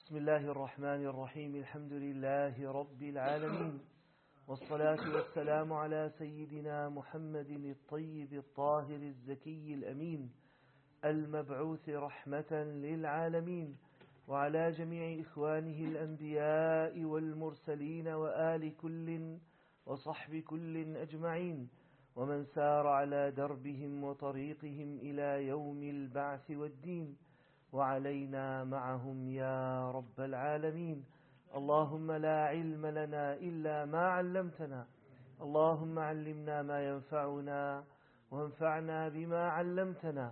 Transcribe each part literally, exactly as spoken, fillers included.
بسم الله الرحمن الرحيم. الحمد لله رب العالمين، والصلاة والسلام على سيدنا محمد الطيب الطاهر الزكي الأمين المبعوث رحمة للعالمين، وعلى جميع إخوانه الأنبياء والمرسلين وآل كل وصحب كل أجمعين، ومن سار على دربهم وطريقهم إلى يوم البعث والدين، وعلينا معهم يا رب العالمين. اللهم لا علم لنا إلا ما علمتنا، اللهم علمنا ما ينفعنا وانفعنا بما علمتنا.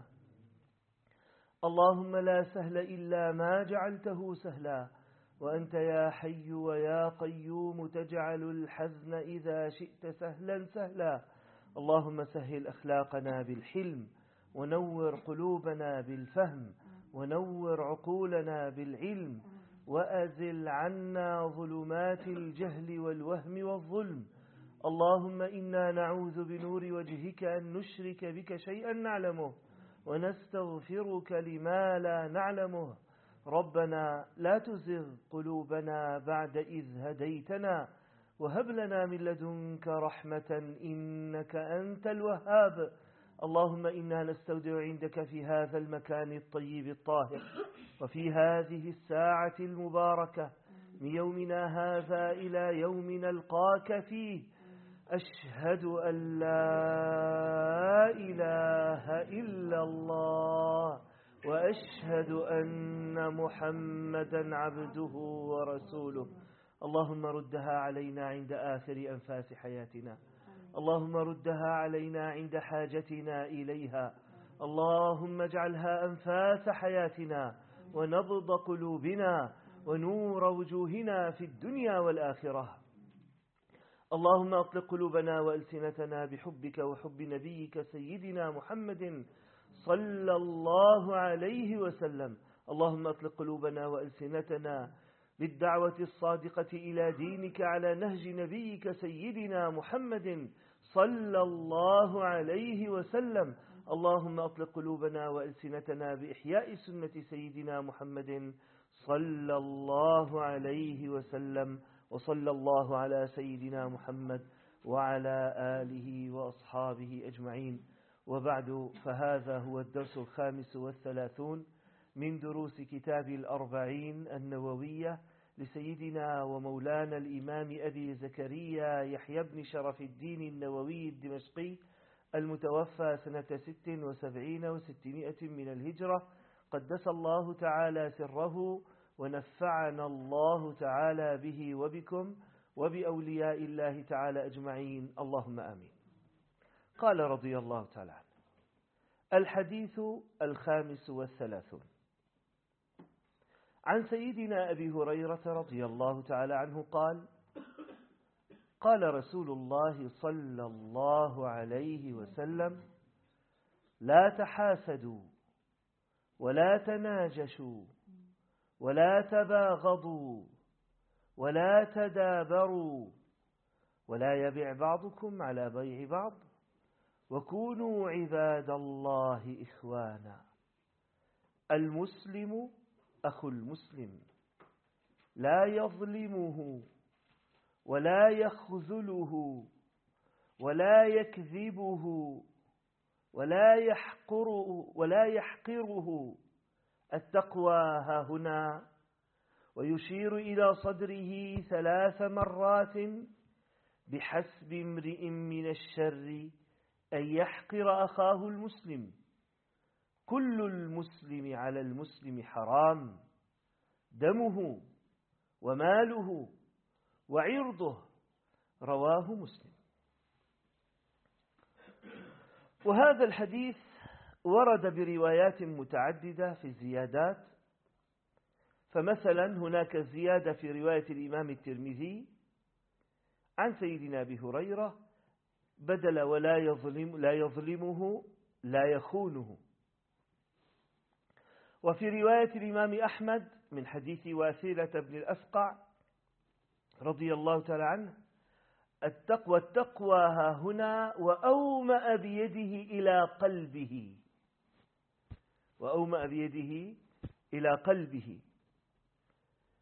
اللهم لا سهل إلا ما جعلته سهلا، وأنت يا حي ويا قيوم تجعل الحزن إذا شئت سهلا سهلا. اللهم سهل أخلاقنا بالحلم، ونور قلوبنا بالفهم، ونور عقولنا بالعلم، وأزل عنا ظلمات الجهل والوهم والظلم. اللهم إنا نعوذ بنور وجهك أن نشرك بك شيئا نعلمه، ونستغفرك لما لا نعلمه. ربنا لا تزغ قلوبنا بعد إذ هديتنا، وهب لنا من لدنك رحمة إنك أنت الوهاب. اللهم إنا نستودع عندك في هذا المكان الطيب الطاهر، وفي هذه الساعة المباركة من يومنا هذا إلى يوم نلقاك فيه، أشهد أن لا إله إلا الله، وأشهد أن محمدا عبده ورسوله. اللهم ردها علينا عند آخر أنفاس حياتنا، اللهم ردها علينا عند حاجتنا إليها. اللهم اجعلها أنفاس حياتنا ونبض قلوبنا ونور وجوهنا في الدنيا والآخرة. اللهم أطلق قلوبنا وألسنتنا بحبك وحب نبيك سيدنا محمد صلى الله عليه وسلم. اللهم أطلق قلوبنا وألسنتنا بالدعوة الصادقة إلى دينك على نهج نبيك سيدنا محمد صلى الله عليه وسلم. اللهم أطلق قلوبنا وألسنتنا بإحياء سنة سيدنا محمد صلى الله عليه وسلم. وصلى الله على سيدنا محمد وعلى آله وأصحابه أجمعين. وبعد، فهذا هو الدرس الخامس والثلاثون من دروس كتاب الأربعين النووية لسيدنا ومولانا الإمام أبي زكريا يحيى بن شرف الدين النووي الدمشقي المتوفى سنة ست وسبعين وستمائة من الهجرة، قدس الله تعالى سره، ونفعنا الله تعالى به وبكم وبأولياء الله تعالى أجمعين، اللهم آمين. قال رضي الله تعالى عنه: الحديث الخامس والثلاثون عن سيدنا أبي هريرة رضي الله تعالى عنه قال: قال رسول الله صلى الله عليه وسلم: لا تحاسدوا ولا تناجشوا ولا تباغضوا ولا تدابروا، ولا يبيع بعضكم على بيع بعض، وكونوا عباد الله إخوانا. المسلم أخو المسلم، لا يظلمه ولا يخذله ولا يكذبه ولا يحقره ولا يحقره. التقوى ها هنا، ويشير إلى صدره ثلاث مرات: بحسب امرئ من الشر أن يحقر أخاه المسلم، كل المسلم على المسلم حرام، دمه وماله وعرضه. رواه مسلم. وهذا الحديث ورد بروايات متعددة في الزيادات. فمثلا هناك زيادة في رواية الإمام الترمذي عن سيدنا أبي هريرة بدل ولا يظلم لا يظلمه لا يخونه. وفي رواية الإمام أحمد من حديث واثلة بن الأسقع رضي الله تعالى عنه: التقوى التقوى ها هنا، وأومأ بيده إلى قلبه وأومأ بيده إلى قلبه.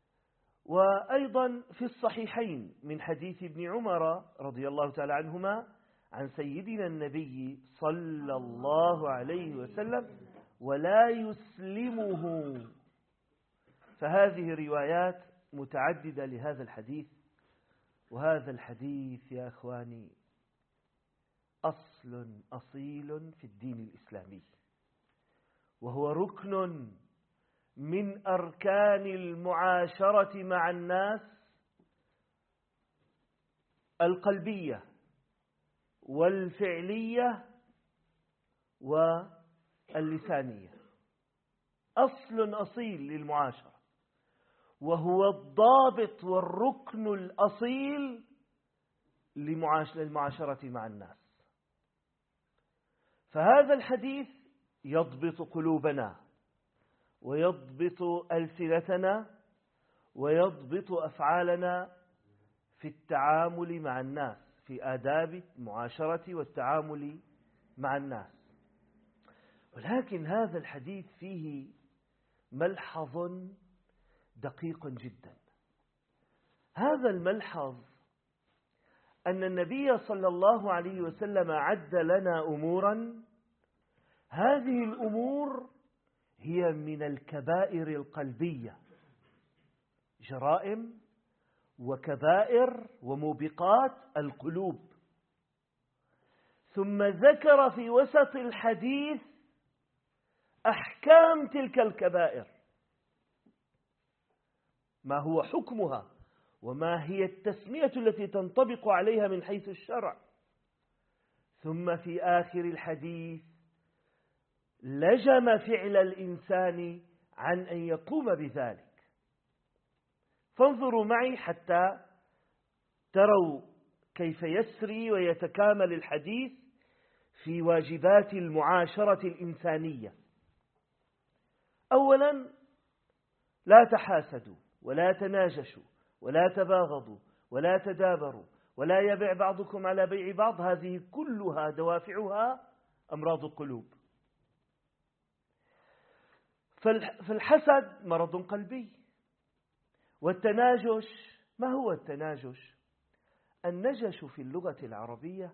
وأيضا في الصحيحين من حديث ابن عمر رضي الله تعالى عنهما عن سيدنا النبي صلى الله عليه وسلم: ولا يسلمه. فهذه روايات متعددة لهذا الحديث. وهذا الحديث يا أخواني أصل أصيل في الدين الإسلامي، وهو ركن من أركان المعاشرة مع الناس القلبية والفعلية واللسانية. أصل أصيل للمعاشرة، وهو الضابط والركن الأصيل للمعاشرة مع الناس. فهذا الحديث يضبط قلوبنا ويضبط ألسنتنا ويضبط أفعالنا في التعامل مع الناس، في آداب المعاشرة والتعامل مع الناس. ولكن هذا الحديث فيه ملحظ دقيق جدا. هذا الملحظ أن النبي صلى الله عليه وسلم عد لنا أمورا، هذه الأمور هي من الكبائر القلبية، جرائم وكبائر وموبقات القلوب. ثم ذكر في وسط الحديث أحكام تلك الكبائر، ما هو حكمها وما هي التسمية التي تنطبق عليها من حيث الشرع. ثم في آخر الحديث لجم فعل الإنسان عن أن يقوم بذلك. فانظروا معي حتى تروا كيف يسري ويتكامل الحديث في واجبات المعاشرة الإنسانية. أولا: لا تحاسدوا ولا تناجشوا ولا تباغضوا ولا تدابروا ولا يبيع بعضكم على بيع بعض. هذه كلها دوافعها أمراض القلوب. فالحسد مرض قلبي. والتناجش، ما هو التناجش؟ النجش في اللغة العربية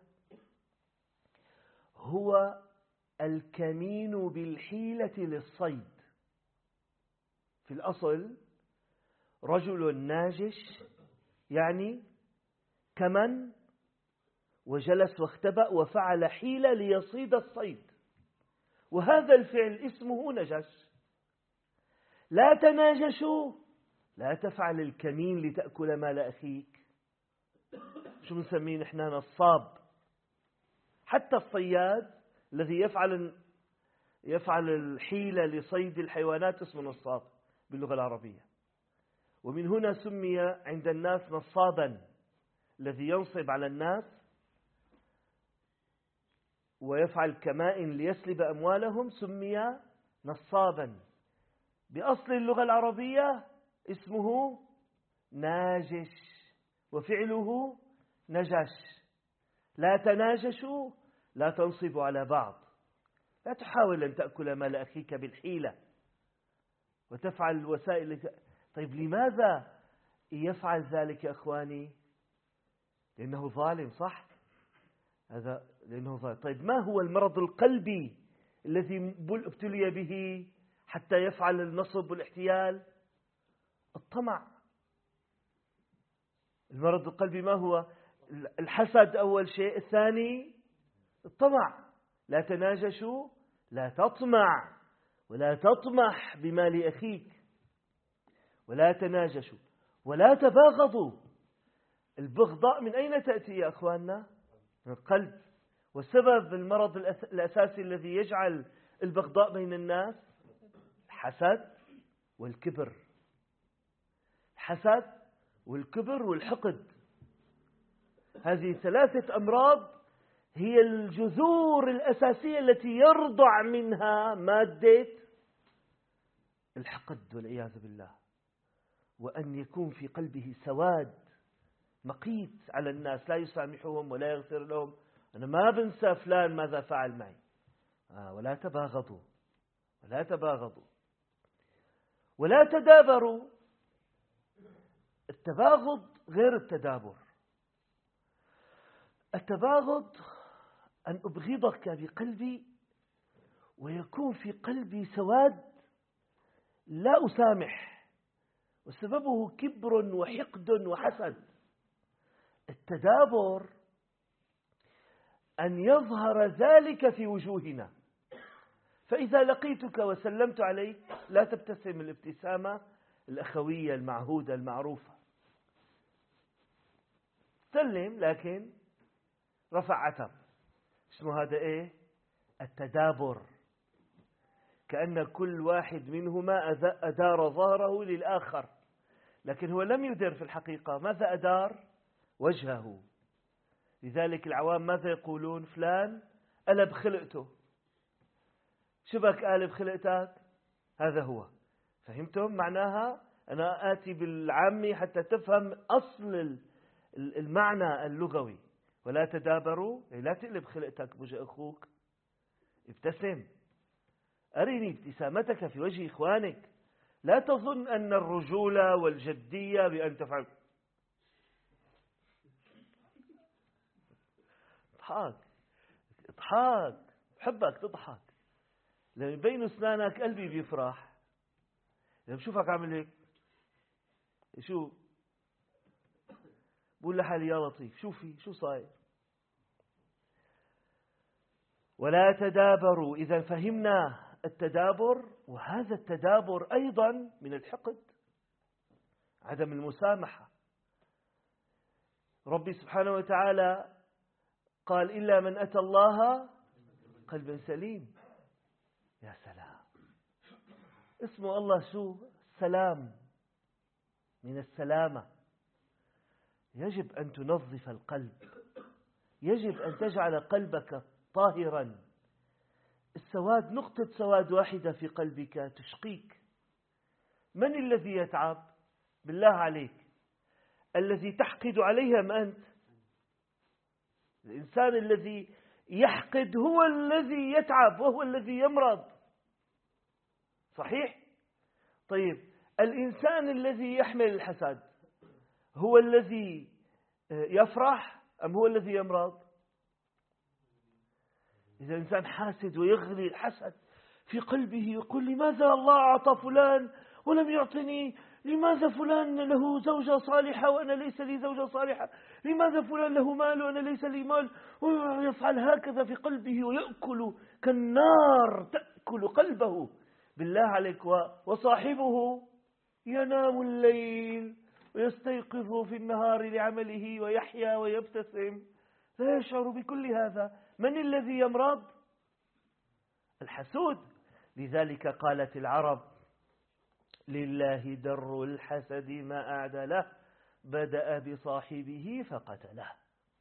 هو الكمين بالحيلة للصيد. في الأصل رجل ناجش يعني كمن وجلس واختبأ وفعل حيلة ليصيد الصيد، وهذا الفعل اسمه نجش. لا تناجشوا، لا تفعل الكمين لتأكل مال أخيك. شو بنسميه نحن؟ نصاب. حتى الصياد الذي يفعل يفعل الحيلة لصيد الحيوانات اسمه نصاب باللغة العربية. ومن هنا سمي عند الناس نصابا، الذي ينصب على الناس ويفعل كمائن ليسلب أموالهم سمي نصابا. بأصل اللغة العربية اسمه ناجش وفعله نجش. لا تناجشوا، لا تنصبوا على بعض، لا تحاول أن تأكل مال أخيك بالحيلة وتفعل الوسائل. طيب لماذا يفعل ذلك يا أخواني؟ لأنه ظالم، صح؟ هذا لأنه ظالم. طيب ما هو المرض القلبي الذي ابتلي به حتى يفعل النصب والاحتيال؟ الطمع. المرض القلبي ما هو؟ الحسد أول شيء. الثاني الطمع. لا تناجشوا، لا تطمع ولا تطمح بمال أخيك، ولا تناجشوا ولا تباغضوا. البغضاء من أين تأتي يا أخواننا؟ من القلب. وسبب المرض الأساسي الذي يجعل البغضاء بين الناس الحسد والكبر. الحسد والكبر والحقد، هذه ثلاثة أمراض هي الجذور الأساسية التي يرضع منها مادة الحقد والعياذ بالله. وأن يكون في قلبه سواد مقيت على الناس، لا يسامحهم ولا يغفر لهم. أنا ما بنسى فلان ماذا فعل معي. آه ولا تباغضوا ولا تباغضوا ولا تدابروا. التباغض غير التدابر. التباغض أن أبغضك بقلبي ويكون في قلبي سواد لا أسامح، وسببه كبر وحقد وحسد. التدابر أن يظهر ذلك في وجوهنا، فإذا لقيتك وسلمت عليك لا تبتسم الابتسامة الأخوية المعهودة المعروفة، سلم لكن رفع عتب. اسمه هذا إيه؟ التدابر. كأن كل واحد منهما أدار ظهره للآخر، لكن هو لم يدر في الحقيقة. ماذا أدار؟ وجهه. لذلك العوام ماذا يقولون؟ فلان قلب خلقته. شبك قالب خلقتك؟ هذا هو. فهمتم معناها؟ أنا آتي بالعامي حتى تفهم أصل المعنى اللغوي. ولا تدابروا، لا تقلب خلقتك بوجه أخوك، ابتسم، أرني ابتسامتك في وجه إخوانك. لا تظن أن الرجولة والجدية بأن تفعل اضحك اضحك بحبك تضحك، لما بين أسنانك قلبي بيفرح. لما بشوفك عامل هيك شو بقول لحالي يا لطيف شو في شو صاير. ولا تدابروا. إذا فهمنا التدابر، وهذا التدابر أيضا من الحقد، عدم المسامحة. ربي سبحانه وتعالى قال إلا من أتى الله قلب سليم. يا سلام، اسمه الله شو؟ سلام، من السلامة. يجب أن تنظف القلب، يجب أن تجعل قلبك طاهرا. السواد، نقطة سواد واحدة في قلبك تشقيك. من الذي يتعب؟ بالله عليك، الذي تحقد عليه أم أنت؟ الإنسان الذي يحقد هو الذي يتعب وهو الذي يمرض، صحيح؟ طيب الإنسان الذي يحمل الحسد هو الذي يفرح أم هو الذي يمرض؟ إذا الإنسان حاسد ويغلي الحسد في قلبه، يقول لماذا الله أعطى فلان ولم يعطني؟ لماذا فلان له زوجة صالحة وأنا ليس لي زوجة صالحة؟ لماذا فلان له مال وأنا ليس لي مال؟ ويفعل هكذا في قلبه ويأكل كالنار تأكل قلبه. بالله عليك، وصاحبه ينام الليل ويستيقظ في النهار لعمله ويحيا ويبتسم، لا يشعر بكل هذا. من الذي يمرض؟ الحسود. لذلك قالت العرب لله در الحسد ما أعدله، بدأ بصاحبه فقتله.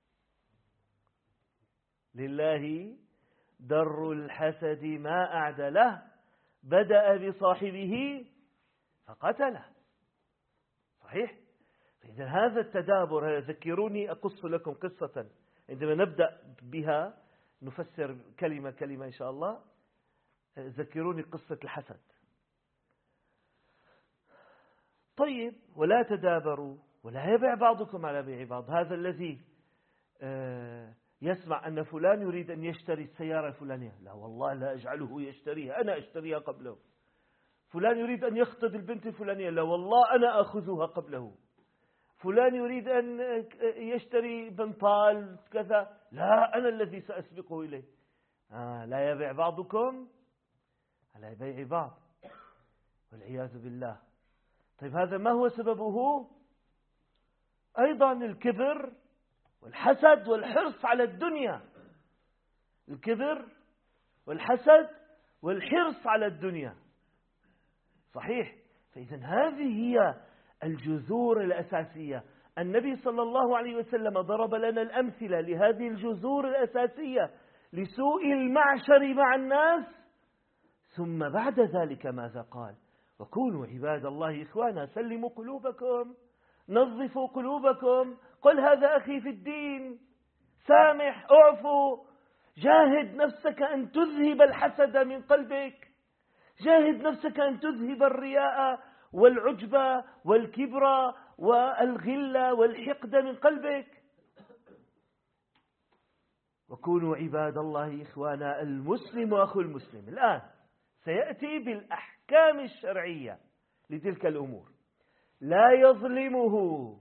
لله در الحسد ما أعدله، بدأ بصاحبه فقتله. صحيح؟ إذا هذا التدابر، ذكروني أقص لكم قصة عندما نبدأ بها نفسر كلمة كلمة إن شاء الله. ذكروني قصة الحسد. طيب، ولا تدابروا ولا يبيع بعضكم على بيع بعض. هذا الذي يسمع أن فلان يريد أن يشتري السيارة الفلانية، لا والله لا أجعله يشتريها، أنا أشتريها قبله. فلان يريد أن يخطب البنت الفلانية، لا والله أنا أخذها قبله. فلان يريد أن يشتري بنطال كذا، لا أنا الذي سأسبقه إليه. آه لا يبيع بعضكم على بيع بعض، والعياذ بالله. طيب هذا ما هو سببه؟ أيضا الكبر والحسد والحرص على الدنيا. الكبر والحسد والحرص على الدنيا، صحيح؟ فإذا هذه هي الجذور الأساسية. النبي صلى الله عليه وسلم ضرب لنا الأمثلة لهذه الجذور الأساسية لسوء المعشر مع الناس. ثم بعد ذلك ماذا قال؟ وكونوا عباد الله إخوانا، سلموا قلوبكم، نظفوا قلوبكم، قل هذا أخي في الدين، سامح، اعفو، جاهد نفسك أن تذهب الحسد من قلبك، جاهد نفسك أن تذهب الرياء والعجب والكبر والغل والحقد من قلبك. وكونوا عباد الله إخوانا، المسلم أخو المسلم. الآن سيأتي بالأحكام الشرعية لتلك الأمور. لا يظلمه.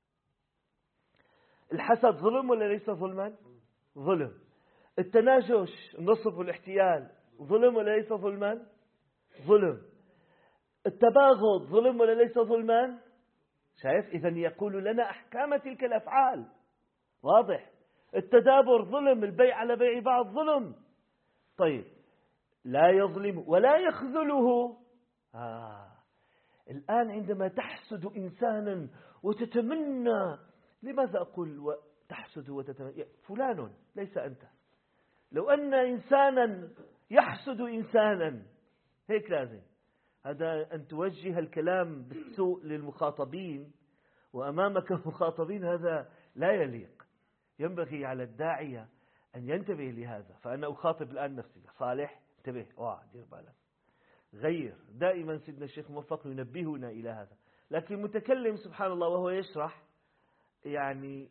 الحسد ظلم ولا ليس ظلما؟ ظلم. التناجش، النصب والاحتيال، ظلم ولا ليس ظلما؟ ظلم. التباغض ظلم ولا ليس ظلما؟ شايف؟ إذن يقول لنا أحكام تلك الأفعال. واضح؟ التدابر ظلم، البيع على بيع بعض ظلم. طيب، لا يظلم ولا يخذله. آه. الآن عندما تحسد إنسانا وتتمنى، لماذا أقول تحسد وتتمنى؟ فلان ليس أنت. لو أن إنسانا يحسد إنسانا، هيك لازم هذا أن توجه الكلام بالسوء للمخاطبين وأمامك مخاطبين، هذا لا يليق. ينبغي على الداعية أن ينتبه لهذا. فأنا أخاطب الآن نفسي، صالح انتبه، اوعى دير بالك، غير. دائما سيدنا الشيخ موفق ينبهنا إلى هذا. لكن المتكلم سبحان الله وهو يشرح يعني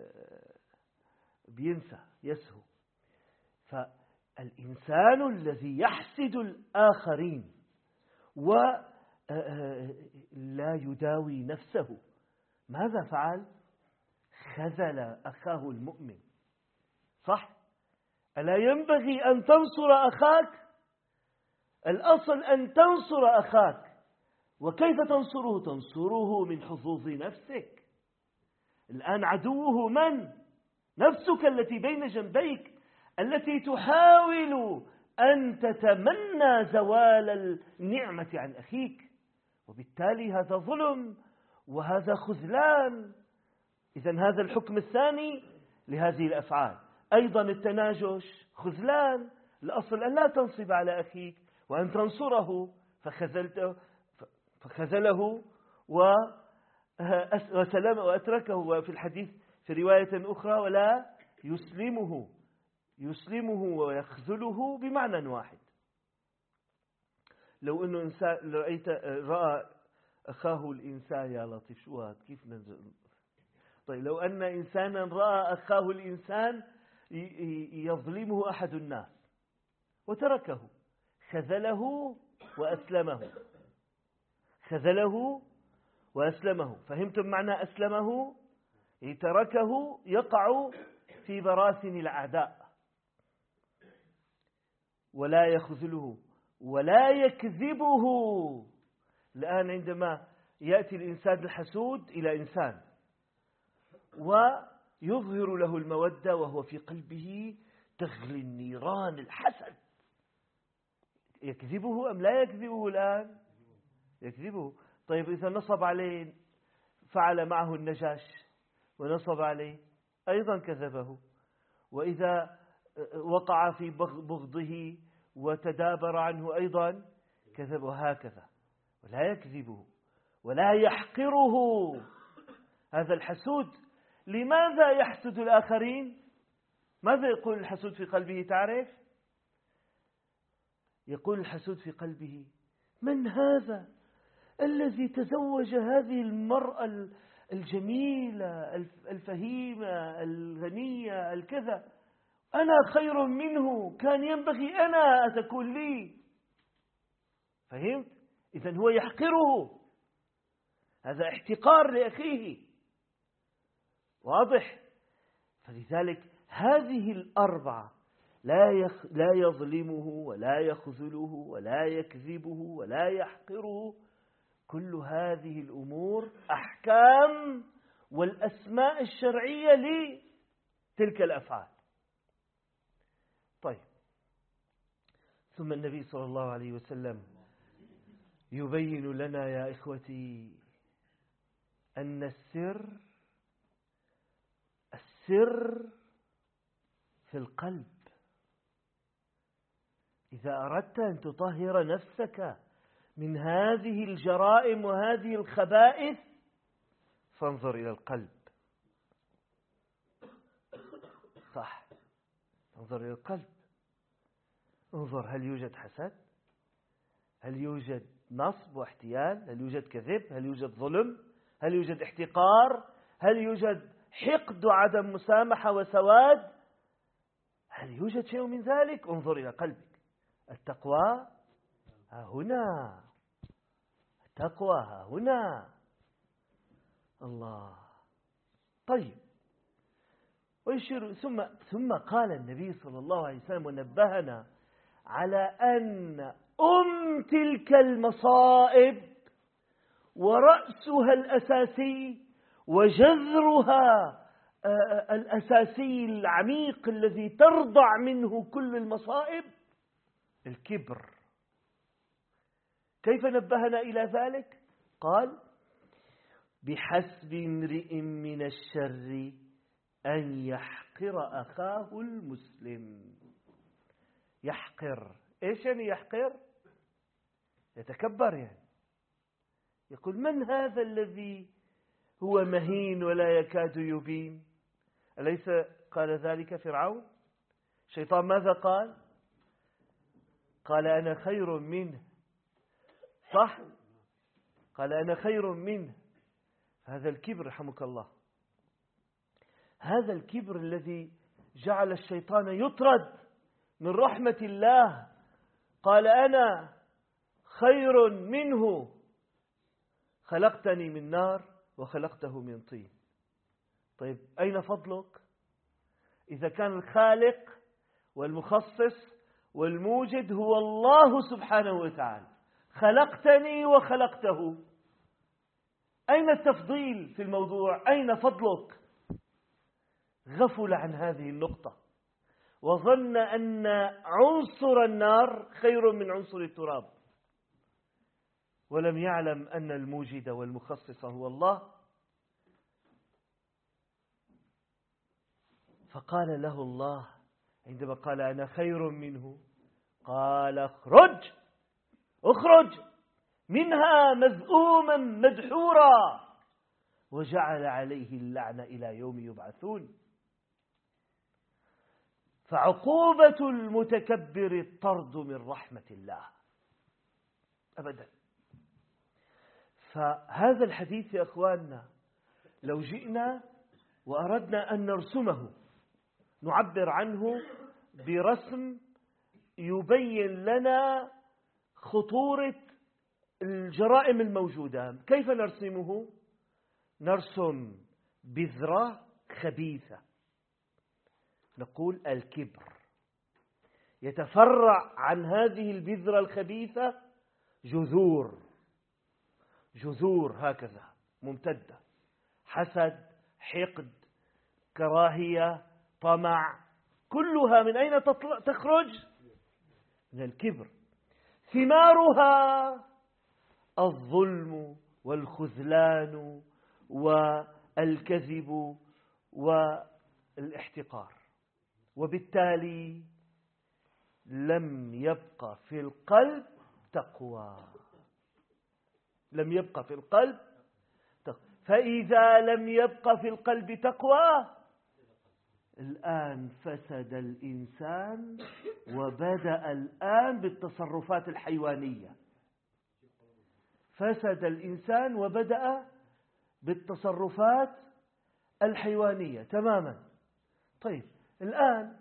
بينسى، يسهو. فالإنسان الذي يحسد الآخرين ولا يداوي نفسه، ماذا فعل؟ خذل أخاه المؤمن. صح؟ ألا ينبغي أن تنصر أخاك؟ الأصل أن تنصر أخاك. وكيف تنصره؟ تنصره من حظوظ نفسك. الآن عدوه من؟ نفسك التي بين جنبيك، التي تحاول أن تتمنى زوال النعمة عن أخيك. وبالتالي هذا ظلم وهذا خذلان. إذن هذا الحكم الثاني لهذه الأفعال. أيضا التناجش خذلان. الأصل أن لا تنصب على أخيك وأن تنصره، فخذلته فخذله وسلم وأتركه. وفي الحديث في رواية أخرى: ولا يسلمه. يسلمه ويخذله بمعنى واحد. لو أنه إنسان رأيت رأى أخاه الإنسان، يا لطيف شو هذا كيف ننزل. طيب، لو أن إنسانا رأى أخاه الإنسان يظلمه أحد الناس وتركه، خذله وأسلمه. خذله وأسلمه. فهمتم معنى أسلمه؟ تركه يقع في براثن الأعداء. ولا يخذله ولا يكذبه. الآن عندما يأتي الإنسان الحسود إلى إنسان ويظهر له المودة وهو في قلبه تغلي النيران الحسد، يكذبه أم لا يكذبه؟ الآن يكذبه. طيب، إذا نصب عليه، فعل معه النجاش ونصب عليه، أيضا كذبه. وإذا وقع في بغضه وتدابر عنه، أيضا كذبه. هكذا. ولا يكذبه ولا يحقره. هذا الحسود لماذا يحسد الآخرين؟ ماذا يقول الحسود في قلبه؟ تعرف؟ يقول الحسود في قلبه: من هذا الذي تزوج هذه المرأة الجميلة الفهيمة الغنية الكذا؟ أنا خير منه، كان ينبغي أنا أن تكون لي. فهمت؟ إذن هو يحقره. هذا احتقار لأخيه. واضح؟ فلذلك هذه الأربعة: لا يخ لا يظلمه ولا يخذله ولا يكذبه ولا يحقره. كل هذه الأمور أحكام والأسماء الشرعية لتلك الأفعال. طيب، ثم النبي صلى الله عليه وسلم يبين لنا يا إخوتي أن السر السر في القلب. إذا أردت أن تطهر نفسك من هذه الجرائم وهذه الخبائث، فانظر إلى القلب. صح، انظر إلى القلب. انظر، هل يوجد حسد؟ هل يوجد نصب واحتيال؟ هل يوجد كذب؟ هل يوجد ظلم؟ هل يوجد احتقار؟ هل يوجد حقد وعدم مسامحة وسواد؟ هل يوجد شيء من ذلك؟ انظر إلى قلبك. التقوى ها هنا، التقوى ها هنا. الله. طيب، ويشير ثم ثم قال النبي صلى الله عليه وسلم ونبهنا على أن أم تلك المصائب ورأسها الأساسي وجذرها الأساسي العميق الذي ترضع منه كل المصائب الكبر. كيف نبهنا إلى ذلك؟ قال: بحسب امرئ من الشر أن يحقر أخاه المسلم. يحقر، إيش يعني يحقر؟ يتكبر، يعني يقول: من هذا الذي هو مهين ولا يكاد يبين؟ أليس قال ذلك فرعون؟ الشيطان ماذا قال؟ قال: أنا خير منه. صح؟ قال: أنا خير منه. هذا الكبر رحمك الله، هذا الكبر الذي جعل الشيطان يطرد من رحمة الله. قال: أنا خير منه، خلقتني من نار وخلقته من طين. طيب، أين فضلك إذا كان الخالق والمخصص والموجد هو الله سبحانه وتعالى؟ خلقتني وخلقته، أين التفضيل في الموضوع؟ أين فضلك؟ غفل عن هذه النقطة وظن أن عنصر النار خير من عنصر التراب، ولم يعلم أن الموجد والمخصص هو الله. فقال له الله عندما قال: أنا خير منه، قال: اخرج اخرج منها مذءوما مدحورا، وجعل عليه اللعنة إلى يوم يبعثون. فعقوبة المتكبر الطرد من رحمة الله أبدا. فهذا الحديث يا أخواننا لو جئنا وأردنا أن نرسمه، نعبر عنه برسم يبين لنا خطورة الجرائم الموجودة، كيف نرسمه؟ نرسم بذرة خبيثة، نقول الكبر. يتفرع عن هذه البذرة الخبيثة جذور، جذور هكذا ممتدة: حسد، حقد، كراهية، طمع، كلها من أين تخرج؟ من الكبر. ثمارها الظلم والخذلان والكذب والاحتقار، وبالتالي لم يبقى في القلب تقوى، لم يبقى في القلب تقوى. فإذا لم يبقى في القلب تقوى، الآن فسد الإنسان وبدأ الآن بالتصرفات الحيوانية. فسد الإنسان وبدأ بالتصرفات الحيوانية تماما. طيب، الآن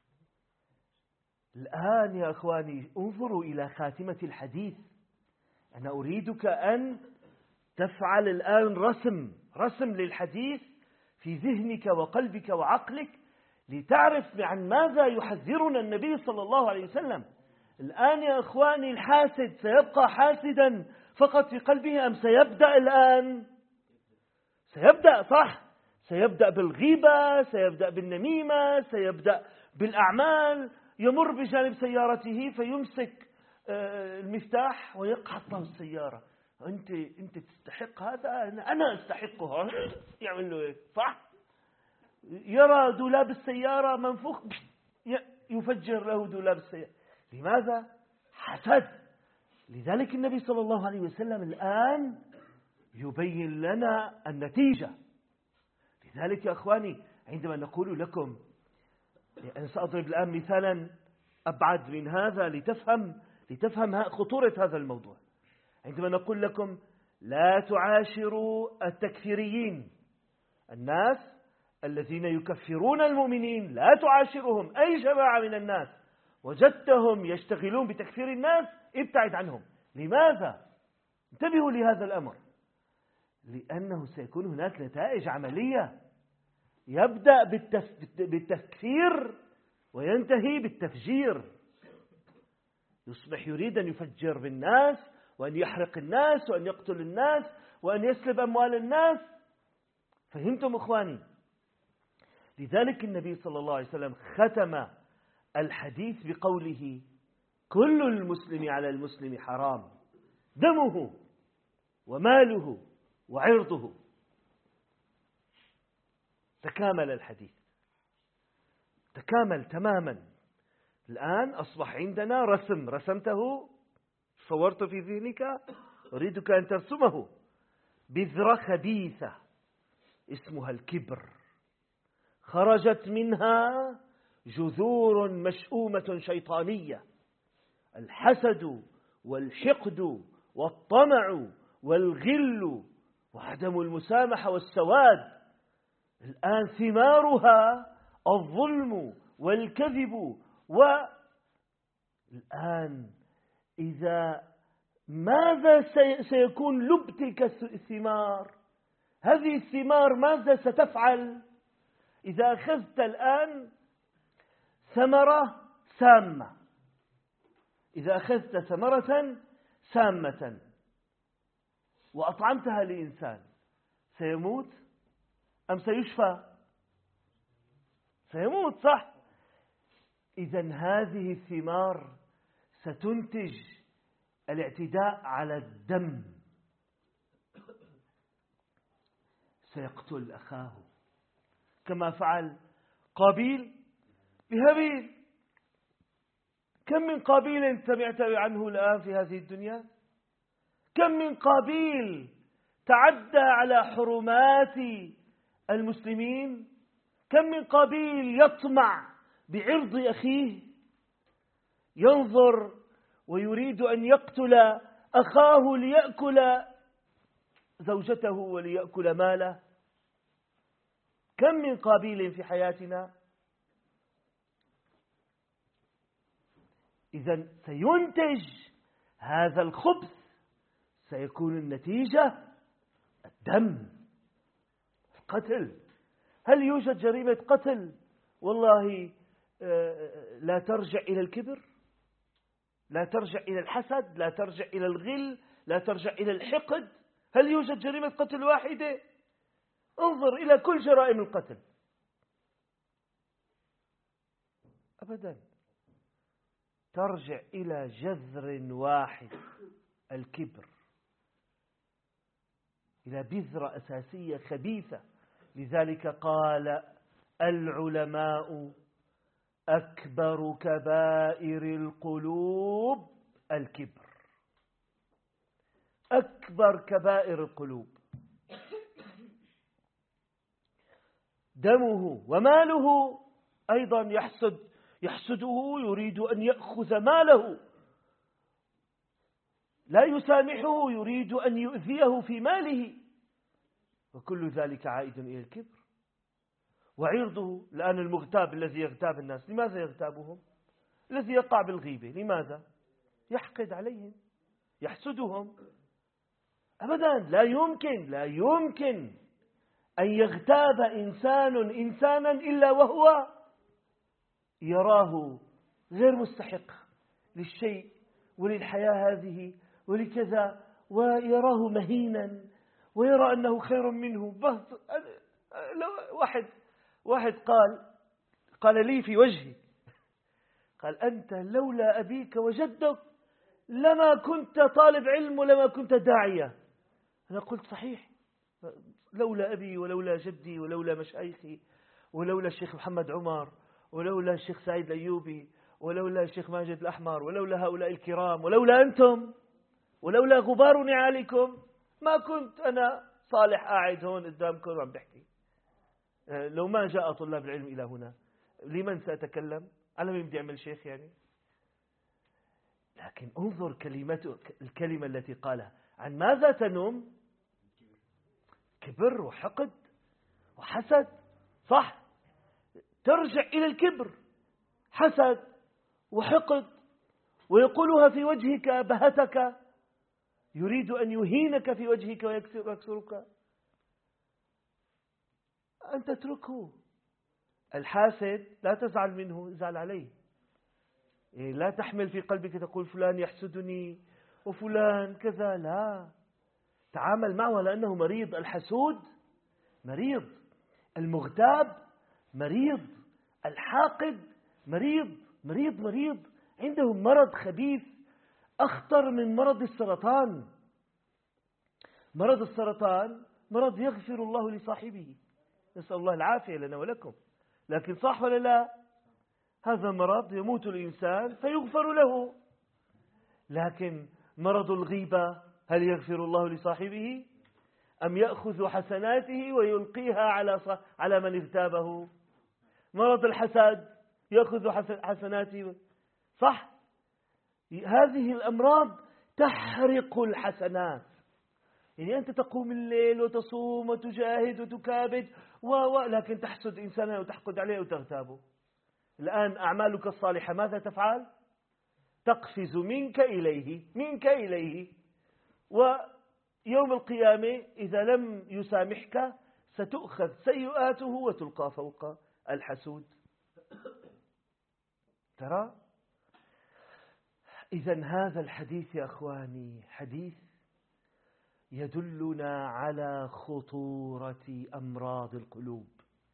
الآن يا أخواني انظروا إلى خاتمة الحديث. أنا أريدك أن تفعل الآن رسم رسم للحديث في ذهنك وقلبك وعقلك لتعرف عن ماذا يحذرنا النبي صلى الله عليه وسلم. الآن يا أخواني الحاسد سيبقى حاسدا فقط في قلبه، أم سيبدأ الآن؟ سيبدأ، صح؟ سيبدأ بالغيبة، سيبدأ بالنميمة، سيبدأ بالأعمال. يمر بجانب سيارته فيمسك المفتاح ويقحط له السيارة. أنت أنت تستحق هذا، أنا أستحقه. يعمل له إيه؟ صح؟ يرى دولاب السيارة منفوخ يفجر له دولاب السيارة. لماذا؟ حسد. لذلك النبي صلى الله عليه وسلم الآن يبين لنا النتيجة. لذلك يا أخواني عندما نقول لكم، أنا سأضرب الآن مثالا أبعد من هذا لتفهم لتفهم خطورة هذا الموضوع. عندما نقول لكم لا تعاشروا التكفيريين، الناس الذين يكفرون المؤمنين لا تعاشرهم. أي جماعة من الناس وجدتهم يشتغلون بتكفير الناس ابتعد عنهم. لماذا؟ انتبهوا لهذا الأمر، لأنه سيكون هناك نتائج عملية، يبدأ بالتكفير وينتهي بالتفجير. يصبح يريد أن يفجر بالناس وأن يحرق الناس وأن يقتل الناس وأن يسلب أموال الناس. فهمتم إخواني؟ لذلك النبي صلى الله عليه وسلم ختم الحديث بقوله: كل المسلم على المسلم حرام، دمه وماله وعرضه. تكامل الحديث، تكامل تماما. الآن أصبح عندنا رسم، رسمته، صورته في ذهنك، أريدك أن ترسمه. بذرة خبيثة اسمها الكبر، خرجت منها جذور مشؤومة شيطانية: الحسد والحقد والطمع والغل وعدم المسامحة والسواد. الآن ثمارها الظلم والكذب. والآن إذا ماذا سيكون لب تلك الثمار؟ هذه الثمار ماذا ستفعل؟ إذا أخذت الآن ثمرة سامة، إذا أخذت ثمرة سامة وأطعمتها لإنسان، سيموت أم سيشفى؟ سيموت، صح؟ إذن هذه الثمار ستنتج الاعتداء على الدم، سيقتل أخاه كما فعل قابيل بهابيل. كم من قابيل سمعت عنه الآن في هذه الدنيا؟ كم من قابيل تعدى على حرمات المسلمين؟ كم من قابيل يطمع بعرض أخيه، ينظر ويريد أن يقتل أخاه ليأكل زوجته وليأكل ماله؟ كم من قابيل في حياتنا؟ إذن سينتج هذا الخبث، سيكون النتيجة الدم، القتل. هل يوجد جريمة قتل والله لا ترجع إلى الكبر، لا ترجع إلى الحسد، لا ترجع إلى الغل، لا ترجع إلى الحقد؟ هل يوجد جريمة قتل واحدة؟ انظر إلى كل جرائم القتل، أبدا، ترجع إلى جذر واحد: الكبر، إلى بذرة أساسية خبيثة. لذلك قال العلماء: أكبر كبائر القلوب الكبر. أكبر كبائر القلوب. دمه وماله أيضا يحسد، يحسده، يريد أن يأخذ ماله، لا يسامحه، يريد أن يؤذيه في ماله، وكل ذلك عائد إلى الكبر. وعرضه، الآن المغتاب الذي يغتاب الناس، لماذا يغتابهم؟ الذي يقع بالغيبة، لماذا؟ يحقد عليهم، يحسدهم. أبدا، لا يمكن لا يمكن أن يغتاب إنسان إنسانا إلا وهو يراه غير مستحق للشيء وللحياة هذه ولكذا، ويراه مهينا ويرى أنه خير منه. بس واحد واحد قال قال لي في وجهي، قال: أنت لولا أبيك وجدك لما كنت طالب علم ولما كنت داعية. أنا قلت: صحيح، لولا أبي ولولا جدي ولولا مشايخي ولولا الشيخ محمد عمر ولولا الشيخ سعيد الأيوبي ولولا الشيخ ماجد الأحمر ولولا هؤلاء الكرام ولولا أنتم ولولا غبار نعالكم ما كنت أنا صالح قاعد هون قدامكم وعم بحكي. لو ما جاء طلاب العلم إلى هنا لمن سأتكلم؟ على مين بدي أعمل شيخ يعني؟ لكن انظر كلمته، الكلمة التي قالها: عن ماذا تنم؟ كبر وحقد وحسد، صح؟ ترجع إلى الكبر، حسد وحقد، ويقولها في وجهك بهتك، يريد أن يهينك في وجهك ويكسرك، أن تتركه. الحاسد لا تزعل منه، ازعل عليه. لا تحمل في قلبك تقول فلان يحسدني وفلان كذا، لا، تعامل معه لأنه مريض. الحسود مريض، المغتاب مريض، الحاقد مريض مريض مريض، عندهم مرض خبيث أخطر من مرض السرطان. مرض السرطان مرض يغفر الله لصاحبه، نسأل الله العافية لنا ولكم، لكن صح ولا لا؟ هذا مرض يموت الإنسان فيغفر له. لكن مرض الغيبة هل يغفر الله لصاحبه أم يأخذ حسناته ويلقيها على على من اغتابه؟ مرض الحسد يأخذ حسناته، صح؟ هذه الأمراض تحرق الحسنات. يعني أنت تقوم الليل وتصوم وتجاهد وتكابد و... و... لكن تحسد إنسانا وتحقد عليه وتغتابه. الآن أعمالك الصالحة ماذا تفعل؟ تقفز منك إليه منك إليه، ويوم القيامة إذا لم يسامحك ستؤخذ سيئاته وتلقى فوق الحسود. ترى؟ إذن هذا الحديث يا أخواني حديث يدلنا على خطورة أمراض القلوب،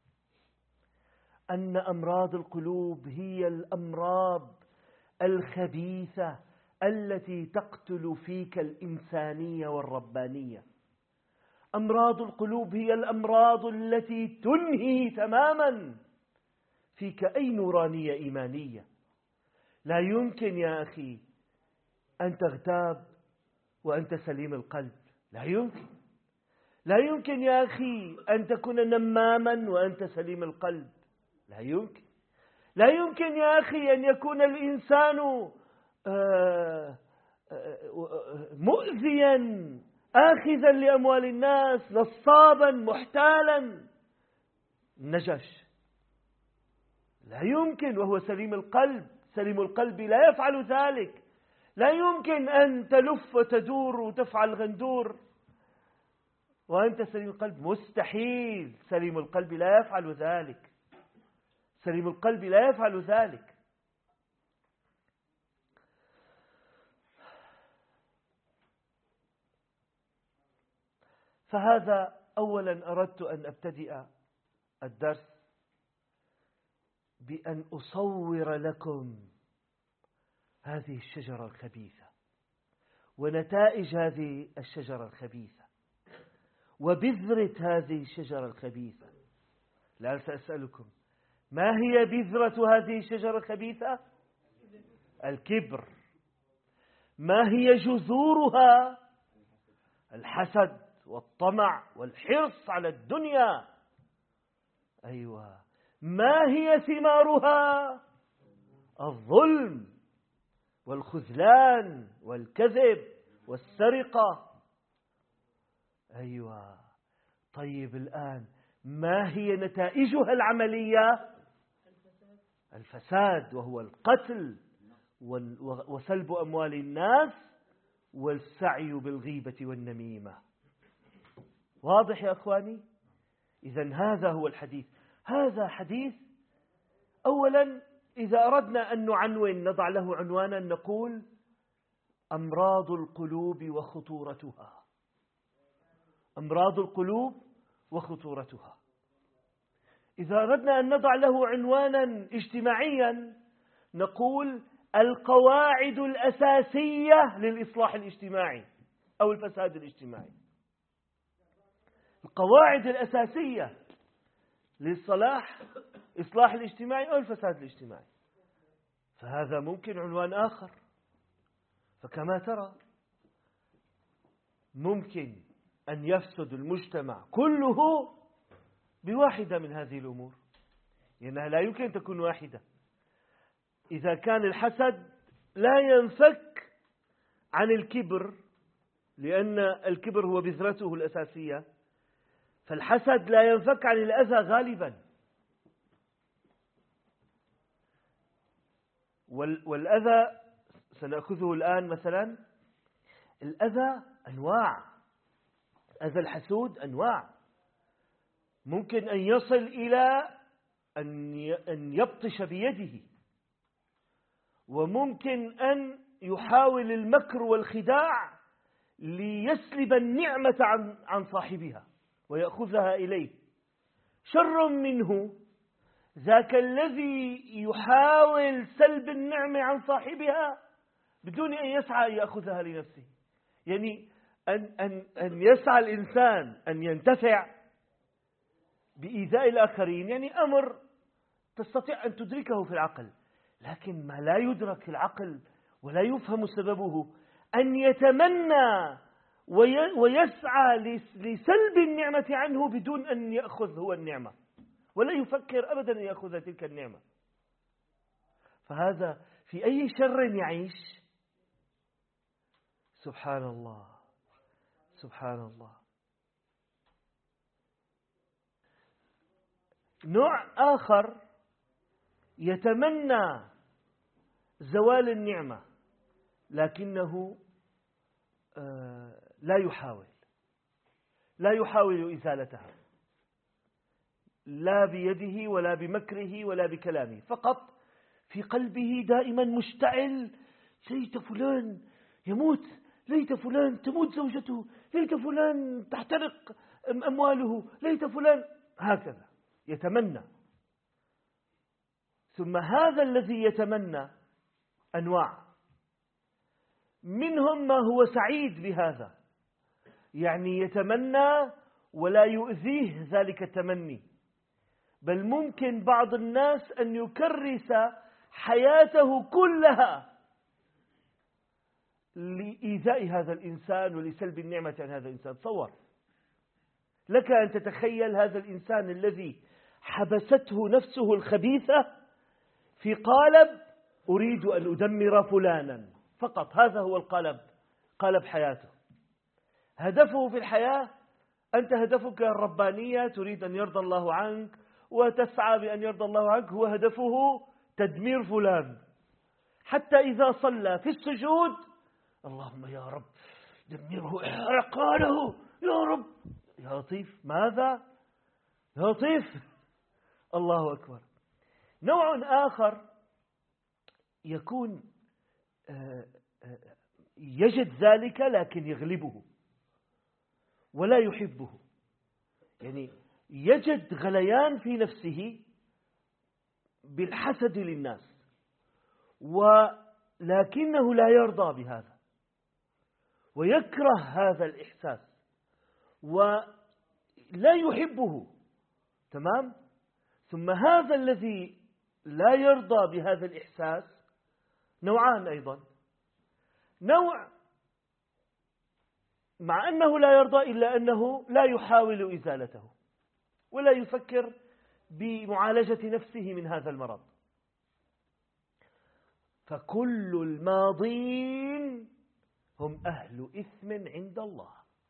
أن أمراض القلوب هي الأمراض الخبيثة التي تقتل فيك الإنسانية والربانية. أمراض القلوب هي الأمراض التي تنهي تماما فيك أي نورانية إيمانية. لا يمكن يا أخي أن تغتاب وأنت سليم القلب، لا يمكن. لا يمكن يا أخي أن تكون نماما وأنت سليم القلب، لا يمكن. لا يمكن يا أخي أن يكون الإنسان مؤذيا آخذا لأموال الناس نصابا محتالا نجش، لا يمكن وهو سليم القلب. سليم القلب لا يفعل ذلك. لا يمكن أن تلف وتدور وتفعل غندور وأنت سليم القلب، مستحيل. سليم القلب لا يفعل ذلك، سليم القلب لا يفعل ذلك. فهذا أولا أردت أن أبتدئ الدرس بأن أصور لكم هذه الشجرة الخبيثة ونتائج هذه الشجرة الخبيثة وبذرة هذه الشجرة الخبيثة. الآن سأسألكم، ما هي بذرة هذه الشجرة الخبيثة؟ الكبر. ما هي جذورها؟ الحسد والطمع والحرص على الدنيا. أيوة. ما هي ثمارها؟ الظلم والخذلان والكذب والسرقة. أيوة. طيب الآن ما هي نتائجها العملية؟ الفساد، وهو القتل وسلب أموال الناس والسعي بالغيبة والنميمة. واضح يا أخواني؟ إذن هذا هو الحديث. هذا حديث أولا إذا أردنا أن نعنون نضع له عنوانا نقول أمراض القلوب وخطورتها. أمراض القلوب وخطورتها. إذا أردنا أن نضع له عنوانا اجتماعيا نقول القواعد الأساسية للإصلاح الاجتماعي أو الفساد الاجتماعي. القواعد الأساسية للصلاح إصلاح الاجتماعي أو الفساد الاجتماعي. فهذا ممكن عنوان آخر. فكما ترى ممكن أن يفسد المجتمع كله بواحدة من هذه الأمور، لأنها لا يمكن أن تكون واحدة. إذا كان الحسد لا ينفك عن الكبر لأن الكبر هو بذرته الأساسية، فالحسد لا ينفك عن الأذى غالبا. والأذى سنأخذه الآن. مثلا الأذى أنواع، أذى الحسود أنواع، ممكن أن يصل إلى أن يبطش بيده، وممكن أن يحاول المكر والخداع ليسلب النعمة عن عن صاحبها ويأخذها إليه. شر منه ذاك الذي يحاول سلب النعمة عن صاحبها بدون أن يسعى يأخذها لنفسه. يعني أن, أن, أن يسعى الإنسان أن ينتفع بإيذاء الآخرين، يعني أمر تستطيع أن تدركه في العقل، لكن ما لا يدرك في العقل ولا يفهم سببه أن يتمنى ويسعى لسلب النعمة عنه بدون أن يأخذ هو النعمة، ولا يفكر أبدا أن يأخذ تلك النعمة. فهذا في أي شر يعيش؟ سبحان الله سبحان الله. نوع آخر يتمنى زوال النعمة لكنه لا يحاول لا يحاول إزالتها، لا بيده ولا بمكره ولا بكلامه، فقط في قلبه دائما مشتعل: ليت فلان يموت، ليت فلان تموت زوجته، ليت فلان تحترق أمواله، ليت فلان، هكذا يتمنى. ثم هذا الذي يتمنى أنواع، منهم ما هو سعيد بهذا، يعني يتمنى ولا يؤذيه ذلك التمني، بل ممكن بعض الناس أن يكرس حياته كلها لإيذاء هذا الإنسان ولسلب النعمة عن هذا الإنسان. تصور لك أن تتخيل هذا الإنسان الذي حبسته نفسه الخبيثة في قالب: أريد أن أدمر فلانا، فقط هذا هو القالب، قالب حياته. هدفه في الحياة، أنت هدفك الربانية، تريد أن يرضى الله عنك وتسعى بأن يرضى الله عنك، هو هدفه تدمير فلان، حتى إذا صلى في السجود: اللهم يا رب دمره احرق قاله يا رب. يا لطيف، ماذا يا لطيف؟ الله أكبر. نوع آخر يكون يجد ذلك لكن يغلبه ولا يحبه، يعني يجد غليان في نفسه بالحسد للناس، ولكنه لا يرضى بهذا ويكره هذا الإحساس ولا يحبه. تمام؟ ثم هذا الذي لا يرضى بهذا الإحساس نوعان أيضا. نوع مع أنه لا يرضى إلا أنه لا يحاول إزالته ولا يفكر بمعالجة نفسه من هذا المرض. فكل الماضين هم أهل إثم عند الله،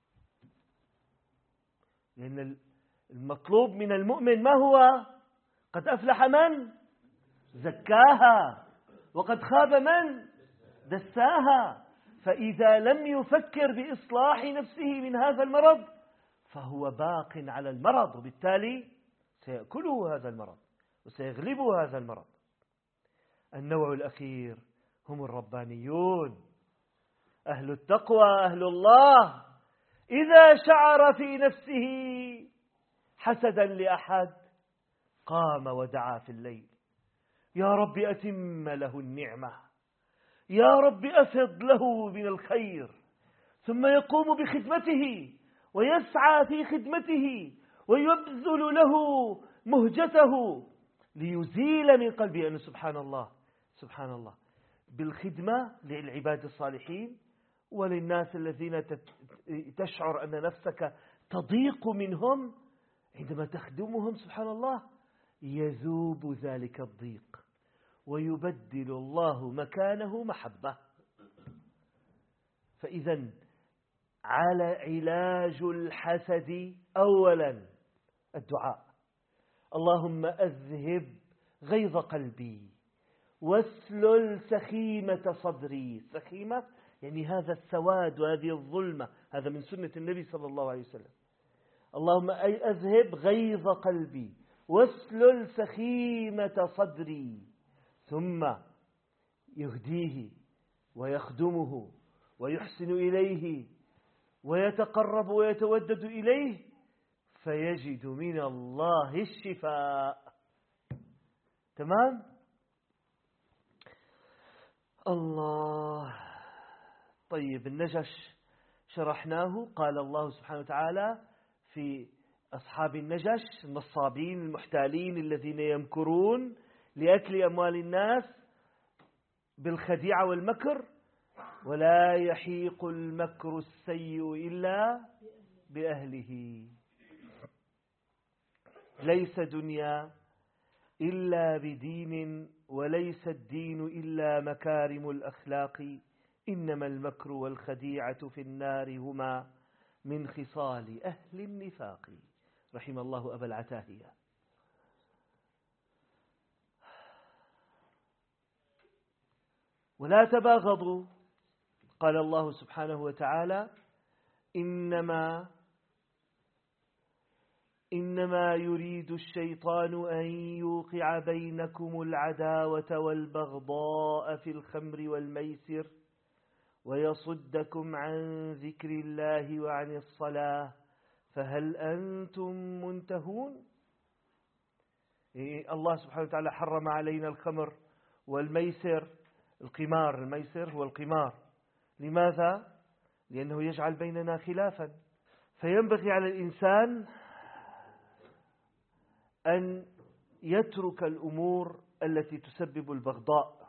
لأن المطلوب من المؤمن ما هو؟ قد أفلح من زكاها وقد خاب من دساها. فإذا لم يفكر بإصلاح نفسه من هذا المرض فهو باق على المرض، وبالتالي سيأكله هذا المرض وسيغلبه هذا المرض. النوع الأخير هم الربانيون، أهل التقوى، أهل الله. إذا شعر في نفسه حسدا لأحد قام ودعا في الليل: يا رب أتم له النعمة، يا رب أفض له من الخير، ثم يقوم بخدمته ويسعى في خدمته ويبذل له مهجته ليزيل من قلبه أنه سبحان الله سبحان الله بالخدمة للعباد الصالحين وللناس الذين تشعر أن نفسك تضيق منهم. عندما تخدمهم سبحان الله يذوب ذلك الضيق ويبدل الله مكانه محبة. فإذا على علاج الحسد أولا الدعاء. اللهم أذهب غيظ قلبي واسلل سخيمة صدري. سخيمة يعني هذا السواد وهذه الظلمة، هذا من سنة النبي صلى الله عليه وسلم. اللهم أي أذهب غيظ قلبي واسلل سخيمة صدري، ثم يهديه ويخدمه ويحسن إليه ويتقرب ويتودد إليه فيجد من الله الشفاء. تمام؟ الله. طيب النجش شرحناه. قال الله سبحانه وتعالى في أصحاب النجش النصابين المحتالين الذين يمكرون لأكل أموال الناس بالخديعة والمكر: ولا يحيق المكر السيء إلا بأهله. ليس دنيا إلا بدين، وليس الدين إلا مكارم الأخلاق، إنما المكر والخديعة في النار هما من خصال أهل النفاق. رحم الله أبا العتاهية. ولا تباغضوا. قال الله سبحانه وتعالى: إنما إنما يريد الشيطان أن يوقع بينكم العداوة والبغضاء في الخمر والميسر ويصدكم عن ذكر الله وعن الصلاة فهل أنتم منتهون؟ الله سبحانه وتعالى حرم علينا الخمر والميسر، القمار. الميسر هو القمار. لماذا؟ لأنه يجعل بيننا خلافا. فينبغي على الإنسان أن يترك الأمور التي تسبب البغضاء.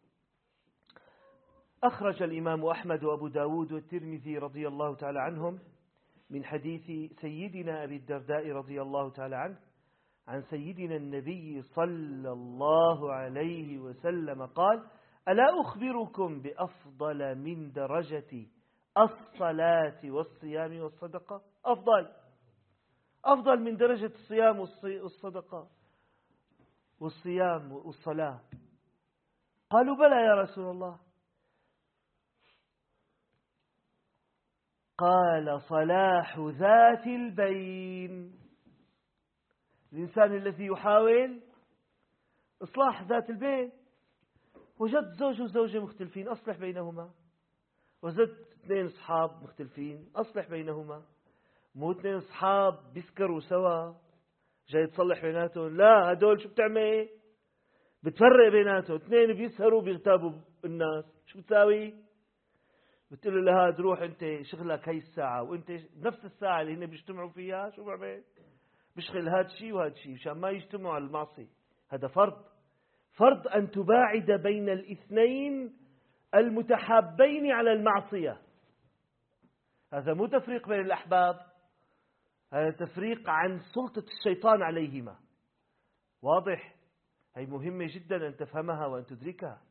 أخرج الإمام أحمد وأبو داود والترمذي رضي الله تعالى عنهم من حديث سيدنا أبي الدرداء رضي الله تعالى عنه عن سيدنا النبي صلى الله عليه وسلم قال: ألا أخبركم بأفضل من درجة الصلاة والصيام والصدقة؟ أفضل أفضل من درجة الصيام والصدقة والصيام والصلاة. قالوا: بلى يا رسول الله. قال: صلاح ذات البين. الإنسان الذي يحاول إصلاح ذات البين. وجد زوج وزوجة مختلفين، أصلح بينهما. وجد اثنين أصحاب مختلفين، أصلح بينهما. مو اثنين أصحاب بيسكروا سوا جاي تصلح بيناتهم. لا، هدول شو بتعمل؟ بتفرق بيناتهم. اثنين بيسهروا بيغتابوا الناس، شو بتساوي؟ بتقول له لهاد روح انت شغلك هي الساعة، وانت نفس الساعة اللي هن بيجتمعوا فيها شو بعمل؟ بشغل هاد شيء وهاد شيء مشان ما يجتمعوا على المعصية. هذا فرض فرض أن تباعد بين الاثنين المتحابين على المعصية. هذا مو تفريق بين الأحباب، هذا تفريق عن سلطة الشيطان عليهما. واضح؟ هي مهمة جدا أن تفهمها وأن تدركها.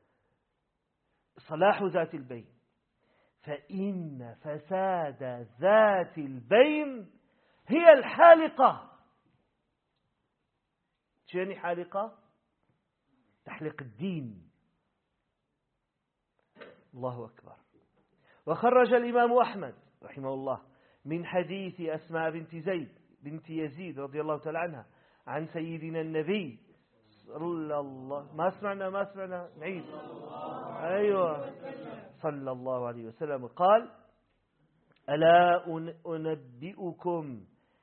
صلاح ذات البين، فإن فساد ذات البين هي الحالقة. شو يعني حالقة؟ تحلق الدين. الله أكبر. وخرج الإمام أحمد رحمه الله من حديث أسماء بنت زيد بنت يزيد رضي الله تعالى عنها عن سيدنا النبي صلى الله ما سمعنا ما سمعنا نعيد أيوة صلى الله عليه وسلم قال: ألا أنبئكم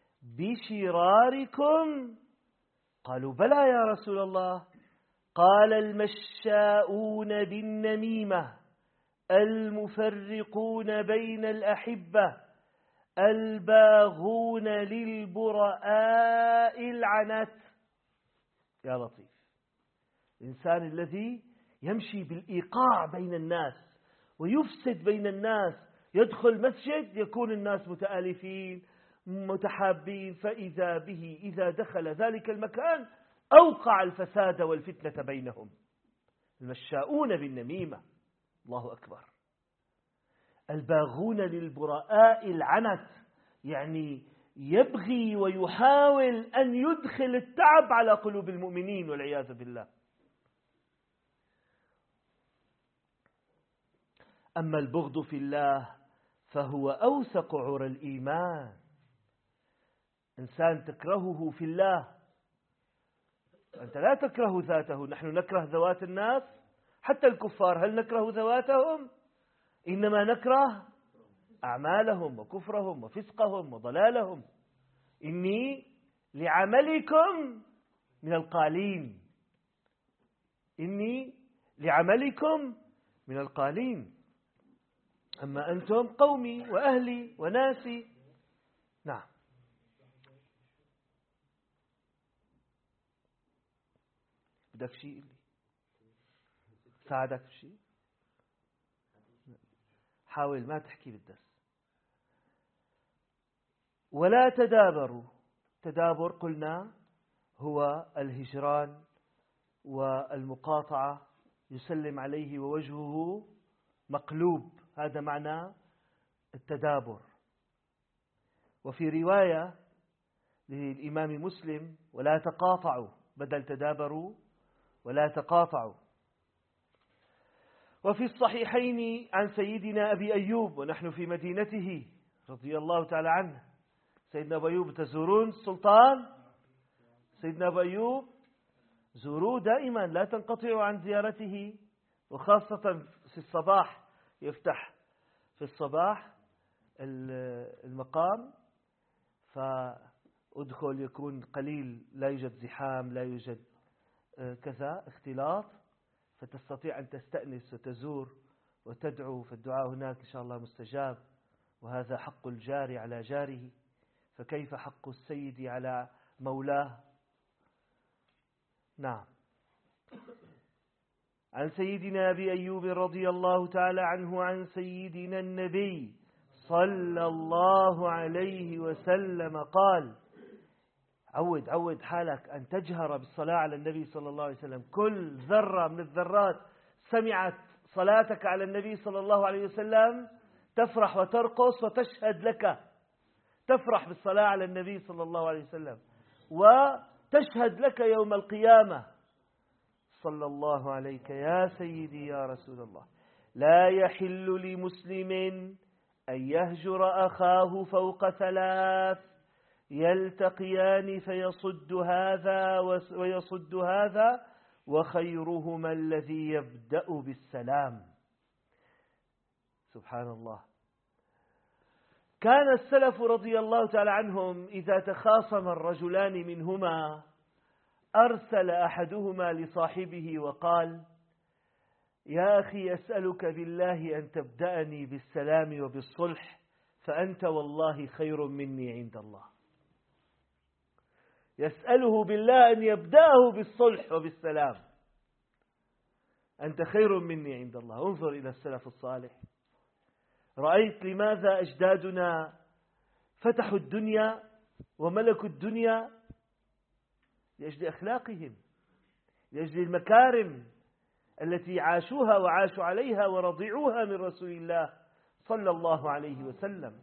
بشراركم؟ قالوا: بلى يا رسول الله. قال: المشاؤون بالنميمة، المفرقون بين الأحبة، الباغون للبراء العنت. يا لطيف. الإنسان الذي يمشي بالإيقاع بين الناس ويفسد بين الناس، يدخل مسجد يكون الناس متآلفين متحابين، فإذا به إذا دخل ذلك المكان أوقع الفساد والفتنة بينهم. المشاؤون بالنميمة. الله أكبر. الباغون للبراء العنت، يعني يبغي ويحاول أن يدخل التعب على قلوب المؤمنين والعياذ بالله. أما البغض في الله فهو أوثق عرى الإيمان. إنسان تكرهه في الله، أنت لا تكره ذاته. نحن نكره ذوات الناس حتى الكفار، هل نكره ذواتهم؟ إنما نكره أعمالهم وكفرهم وفسقهم وضلالهم. إني لعملكم من القالين، إني لعملكم من القالين، أما أنتم قومي وأهلي وناسي. نعم. بدك شيء اللي ساعدك في شيء؟ حاول ما تحكي بالدرس. ولا تدابروا. تدابر قلنا هو الهجران والمقاطعة، يسلم عليه ووجهه مقلوب، هذا معنى التدابر. وفي رواية للإمام مسلم ولا تقاطعوا، بدل تدابروا ولا تقاطعوا. وفي الصحيحين عن سيدنا أبي أيوب ونحن في مدينته رضي الله تعالى عنه. سيدنا أبي أيوب تزورون السلطان؟ سيدنا أبي أيوب زوروه دائما، لا تنقطعوا عن زيارته، وخاصة في الصباح يفتح في الصباح المقام، فأدخل يكون قليل، لا يوجد زحام، لا يوجد كذا اختلاط، فتستطيع أن تستأنس وتزور وتدعو، فالدعاء هناك إن شاء الله مستجاب، وهذا حق الجار على جاره، فكيف حق السيد على مولاه؟ نعم. عن سيدنا أبي أيوب رضي الله تعالى عنه عن سيدنا النبي صلى الله عليه وسلم قال: عود عود حالك أن تجهر بالصلاة على النبي صلى الله عليه وسلم. كل ذرة من الذرات سمعت صلاتك على النبي صلى الله عليه وسلم تفرح وترقص وتشهد لك، تفرح بالصلاة على النبي صلى الله عليه وسلم وتشهد لك يوم القيامة: صلى الله عليك يا سيدي يا رسول الله. لا يحل لمسلم أن يهجر أخاه فوق ثلاث يلتقيان فيصد هذا ويصد هذا، وخيرهما الذي يبدأ بالسلام. سبحان الله. كان السلف رضي الله تعالى عنهم إذا تخاصم الرجلان منهما أرسل أحدهما لصاحبه وقال: يا أخي أسألك بالله أن تبدأني بالسلام وبالصلح، فأنت والله خير مني عند الله. يسأله بالله أن يبدأه بالصلح وبالسلام، أنت خير مني عند الله. انظر إلى السلف الصالح. رأيت لماذا أجدادنا فتحوا الدنيا وملكوا الدنيا؟ لأجل أخلاقهم، لأجل المكارم التي عاشوها وعاشوا عليها ورضعوها من رسول الله صلى الله عليه وسلم.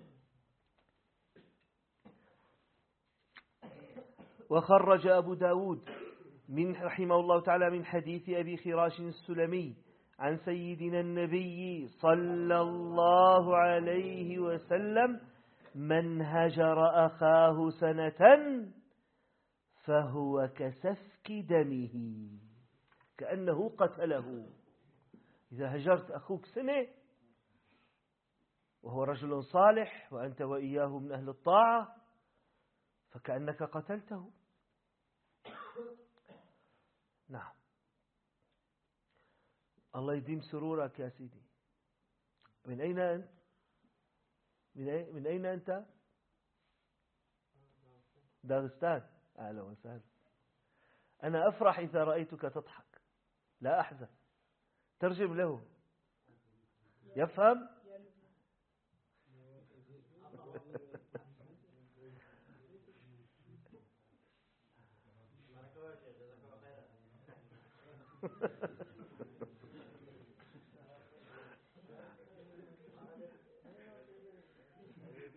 وخرج أبو داود من رحمه الله تعالى من حديث أبي خراش السلمي عن سيدنا النبي صلى الله عليه وسلم: من هجر أخاه سنة فهو كسفك دمه، كأنه قتله. إذا هجرت أخوك سنة وهو رجل صالح وأنت وإياه من أهل الطاعة فكأنك قتلته. نعم. الله يديم سرورك يا سيدي. من أين أنت؟ من أين أنت؟ داغستان. أهلا وسهلا. أنا أفرح إذا رأيتك تضحك، لا أحزن. ترجم له يفهم.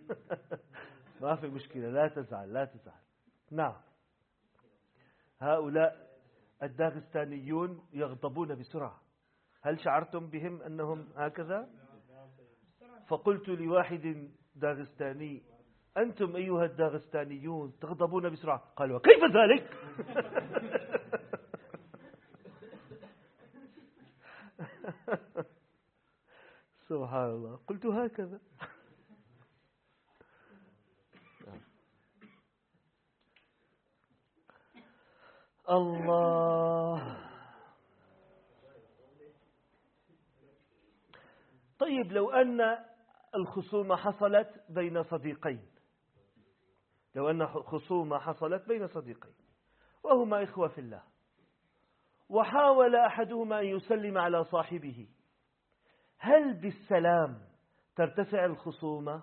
ما في مشكلة، لا تزعل لا تزعل. نعم، هؤلاء الداغستانيون يغضبون بسرعة. هل شعرتم بهم أنهم هكذا؟ فقلت لواحد داغستاني: أنتم أيها الداغستانيون تغضبون بسرعة. قال: وكيف ذلك؟ سبحان الله. قلت: هكذا. الله. طيب، لو أن الخصومة حصلت بين صديقين، لو أن خصومة حصلت بين صديقين وهما إخوة في الله، وحاول أحدهما أن يسلم على صاحبه، هل بالسلام ترتفع الخصومة؟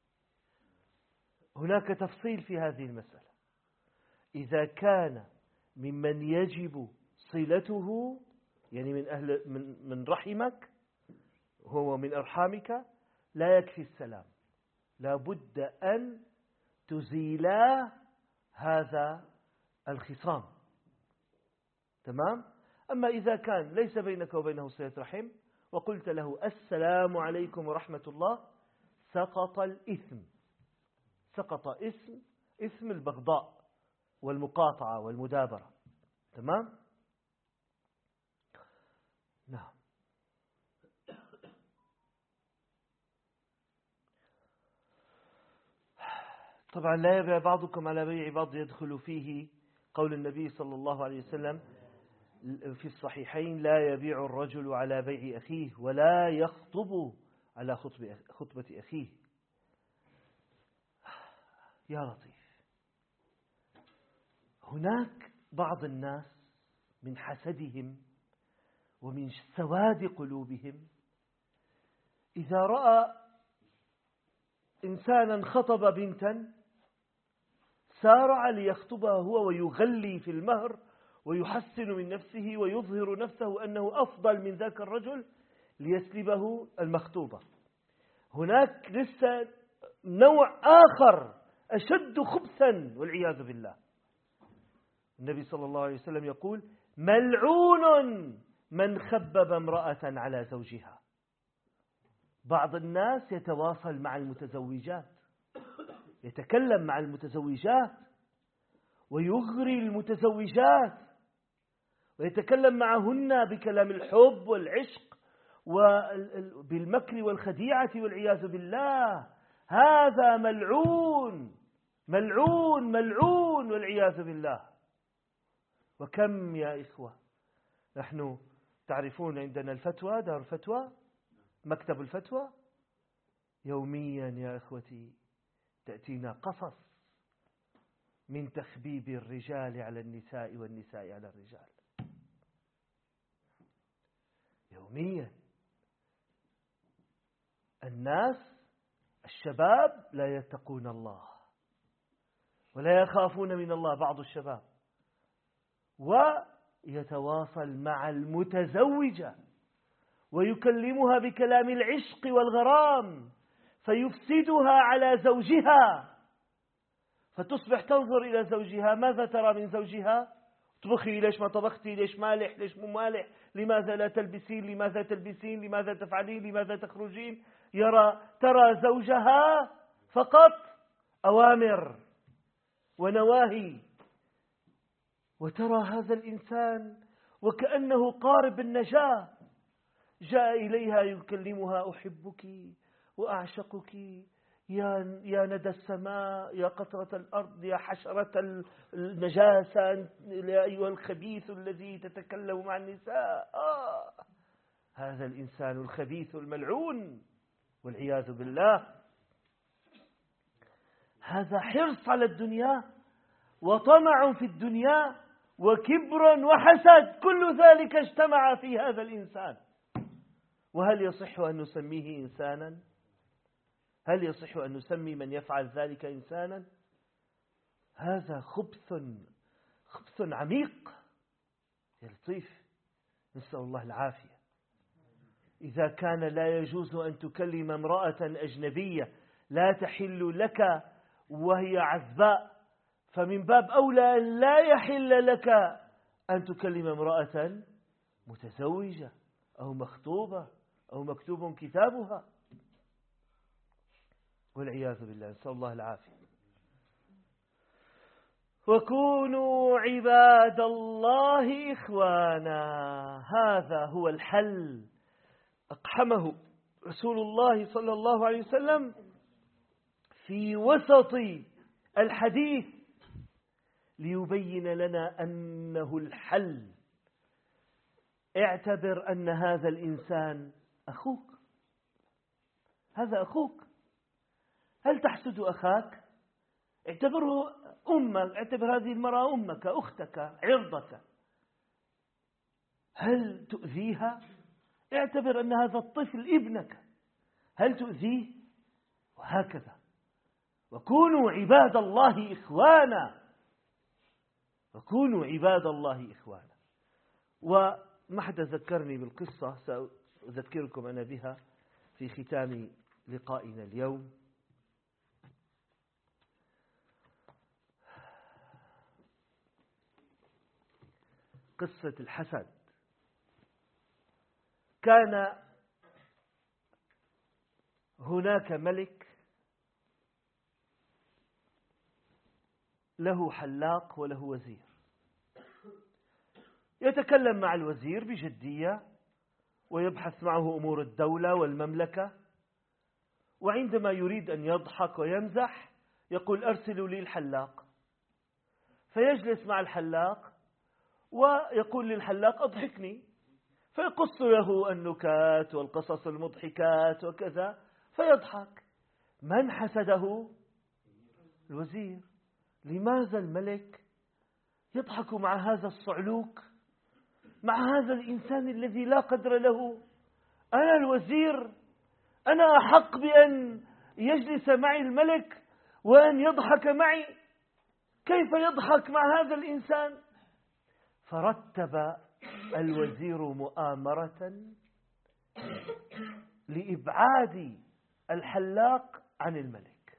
هناك تفصيل في هذه المسألة. إذا كان ممن يجب صلته، يعني من أهل من من رحمك، هو من أرحامك، لا يكفي السلام، لا بد أن تزيلا هذا الخصام. تمام؟ أما إذا كان ليس بينك وبينه صلة رحم وقلت له السلام عليكم ورحمة الله، سقط الإثم، سقط اسم اسم البغضاء والمقاطعة والمدابرة. تمام؟ نعم. طبعا لا يبيع بعضكم على بيع بعض، يدخل فيه قول النبي صلى الله عليه وسلم في الصحيحين: لا يبيع الرجل على بيع أخيه ولا يخطب على خطبة أخيه. يا لطيف، هناك بعض الناس من حسدهم ومن سواد قلوبهم إذا رأى إنسانا خطب بنتا سارع ليخطبها هو ويغلي في المهر ويحسن من نفسه ويظهر نفسه أنه أفضل من ذاك الرجل ليسلبه المخطوبة. هناك لسه نوع آخر أشد خبثا والعياذ بالله. النبي صلى الله عليه وسلم يقول: ملعون من خبب امرأة على زوجها. بعض الناس يتواصل مع المتزوجات، يتكلم مع المتزوجات ويغري المتزوجات ويتكلم معهن بكلام الحب والعشق وبالمكر والخديعة والعياذ بالله. هذا ملعون ملعون ملعون والعياذ بالله. وكم يا إخوة، نحن تعرفون عندنا الفتوى، دار الفتوى، مكتب الفتوى، يوميا يا إخوتي تأتينا قصص من تخبيب الرجال على النساء والنساء على الرجال. يوميا الناس الشباب لا يتقون الله ولا يخافون من الله، بعض الشباب، ويتواصل مع المتزوجة ويكلمها بكلام العشق والغرام فيفسدها على زوجها، فتصبح تنظر إلى زوجها: ماذا ترى من زوجها؟ طبخي، ليش ما طبختي؟ ليش مالح؟ ليش مو مالح؟ لماذا لا تلبسين؟ لماذا تلبسين؟ لماذا تفعلين؟ لماذا تخرجين؟ يرى ترى زوجها فقط أوامر ونواهي، وترى هذا الإنسان وكأنه قارب النجاة، جاء إليها يكلمها: أحبك وأعشقك يا يا ندى السماء، يا قطرة الأرض، يا حشرة النجاسة، يا أيها الخبيث الذي تتكلم مع النساء. آه هذا الإنسان الخبيث الملعون والعياذ بالله. هذا حرص على الدنيا وطمع في الدنيا وكبر وحسد، كل ذلك اجتمع في هذا الإنسان. وهل يصح أن نسميه إنسانا؟ هل يصح أن نسمي من يفعل ذلك إنسانا؟ هذا خبث خبث عميق يا لطيف، نسأل الله العافية. إذا كان لا يجوز أن تكلم امرأة أجنبية لا تحل لك وهي عزباء، فمن باب أولى لا يحل لك أن تكلم امرأة متزوجة أو مخطوبة أو مكتوب كتابها، والعياذ بالله، نسأل الله العافية. وكونوا عباد الله إخوانا، هذا هو الحل أقحمه رسول الله صلى الله عليه وسلم في وسط الحديث ليبين لنا أنه الحل. اعتبر أن هذا الإنسان أخوك، هذا أخوك. هل تحسد أخاك؟ اعتبره أمك، اعتبر هذه المرأة أمك، أختك، عرضك. هل تؤذيها؟ اعتبر أن هذا الطفل ابنك، هل تؤذيه؟ وهكذا. وكونوا عباد الله إخوانا، وكونوا عباد الله إخوانا. وما حدا ذكرني بالقصة، سأذكركم أنا بها في ختام لقائنا اليوم. قصة الحسد. كان هناك ملك له حلاق وله وزير، يتكلم مع الوزير بجدية ويبحث معه أمور الدولة والمملكة، وعندما يريد أن يضحك ويمزح يقول أرسلوا لي الحلاق، فيجلس مع الحلاق ويقول للحلاق أضحكني، فيقص له النكات والقصص المضحكات وكذا فيضحك. من حسده؟ الوزير. لماذا الملك يضحك مع هذا الصعلوك، مع هذا الإنسان الذي لا قدر له؟ أنا الوزير، أنا أحق بأن يجلس معي الملك وأن يضحك معي، كيف يضحك مع هذا الإنسان؟ فرتب الوزير مؤامرة لإبعاد الحلاق عن الملك،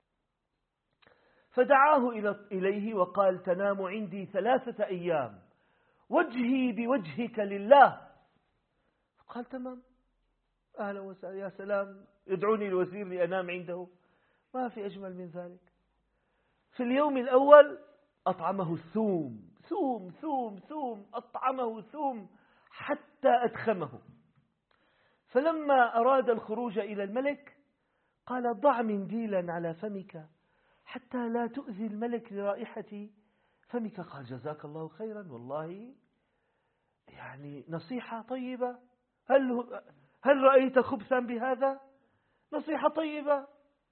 فدعاه إليه وقال تنام عندي ثلاثة أيام وجهي بوجهك لله. قال تمام، أهلا وسهلا، يا سلام، يدعوني الوزير لأنام عنده، ما في أجمل من ذلك. في اليوم الأول أطعمه الثوم، ثوم ثوم ثوم، أطعمه ثوم حتى أدخمه. فلما أراد الخروج إلى الملك قال ضع منديلا على فمك حتى لا تؤذي الملك لرائحة فمك. قال جزاك الله خيرا، والله يعني نصيحة طيبة، هل هل رأيت خبثا بهذا؟ نصيحة طيبة.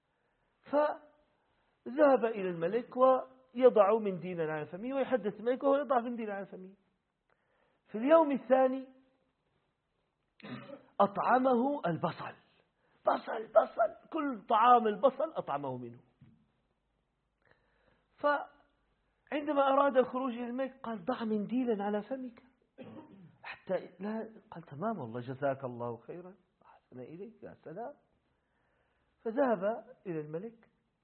فذهب إلى الملك ويضع منديلا على فمه ويحدث الملك وهو يضع منديلا على فمه. في اليوم الثاني أطعمه البصل، بصل بصل، كل طعام البصل أطعمه منه. فعندما أراد الخروج إلى الملك قال ضع منديلا على فمك حتى لا. قال تمام، والله جزاك الله خيرا، أحسن إليك، يا سلام. فذهب إلى الملك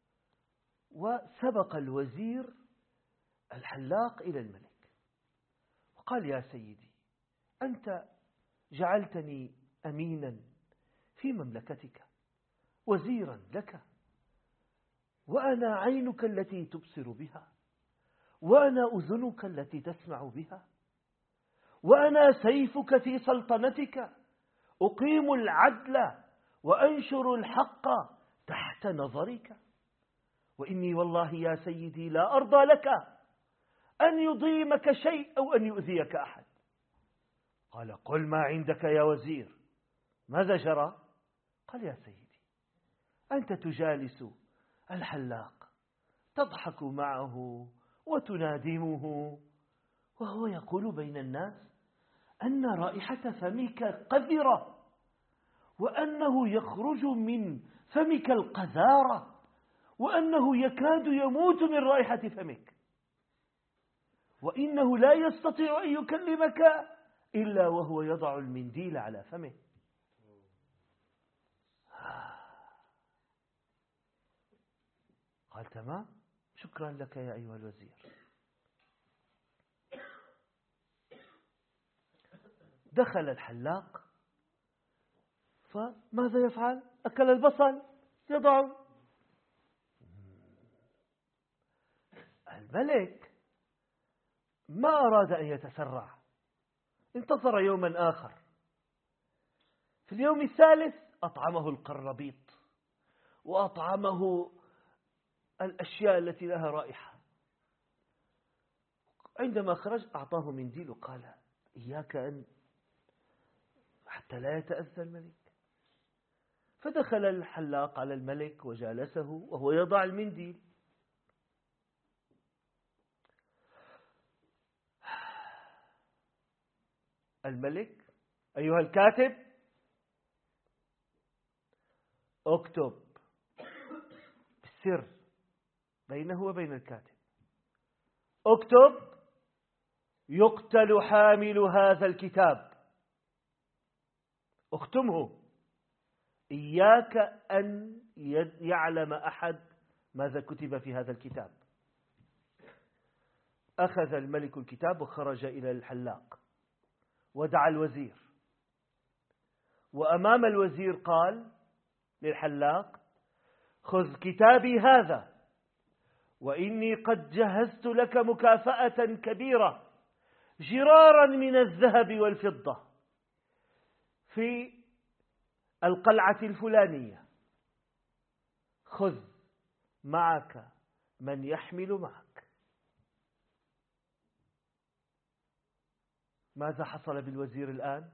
وسبق الوزير الحلاق إلى الملك وقال يا سيدي أنت جعلتني أمينا في مملكتك، وزيرا لك، وأنا عينك التي تبصر بها، وأنا أذنك التي تسمع بها، وأنا سيفك في سلطنتك، أقيم العدل وأنشر الحق تحت نظرك، وإني والله يا سيدي لا أرضى لك أن يضيمك شيء أو أن يؤذيك أحد. قال قل ما عندك يا وزير، ماذا جرى؟ قال يا سيدي أنت تجالس الحلاق تضحك معه وتنادمه وهو يقول بين الناس أن رائحة فمك قذرة، وأنه يخرج من فمك القذارة، وأنه يكاد يموت من رائحة فمك، وإنه لا يستطيع أن يكلمك إلا وهو يضع المنديل على فمه. قال تمام، شكرا لك يا أيها الوزير. دخل الحلاق، فماذا يفعل؟ أكل البصل يضعه. الملك ما أراد أن يتسرع، انتظر يوما آخر. في اليوم الثالث أطعمه القرنبيط وأطعمه الأشياء التي لها رائحة. عندما خرج أعطاه منديل وقال إياك أن حتى لا يتأذى الملك. فدخل الحلاق على الملك وجالسه وهو يضع المنديل. الملك: أيها الكاتب اكتب بالسر بينه وبين الكاتب، اكتب يقتل حامل هذا الكتاب، اختمه، إياك أن يعلم أحد ماذا كتب في هذا الكتاب. أخذ الملك الكتاب وخرج إلى الحلاق ودعا الوزير، وأمام الوزير قال للحلاق: خذ كتابي هذا، وإني قد جهزت لك مكافأة كبيرة جرارا من الذهب والفضة في القلعة الفلانية، خذ معك من يحمل معك. ماذا حصل بالوزير الآن؟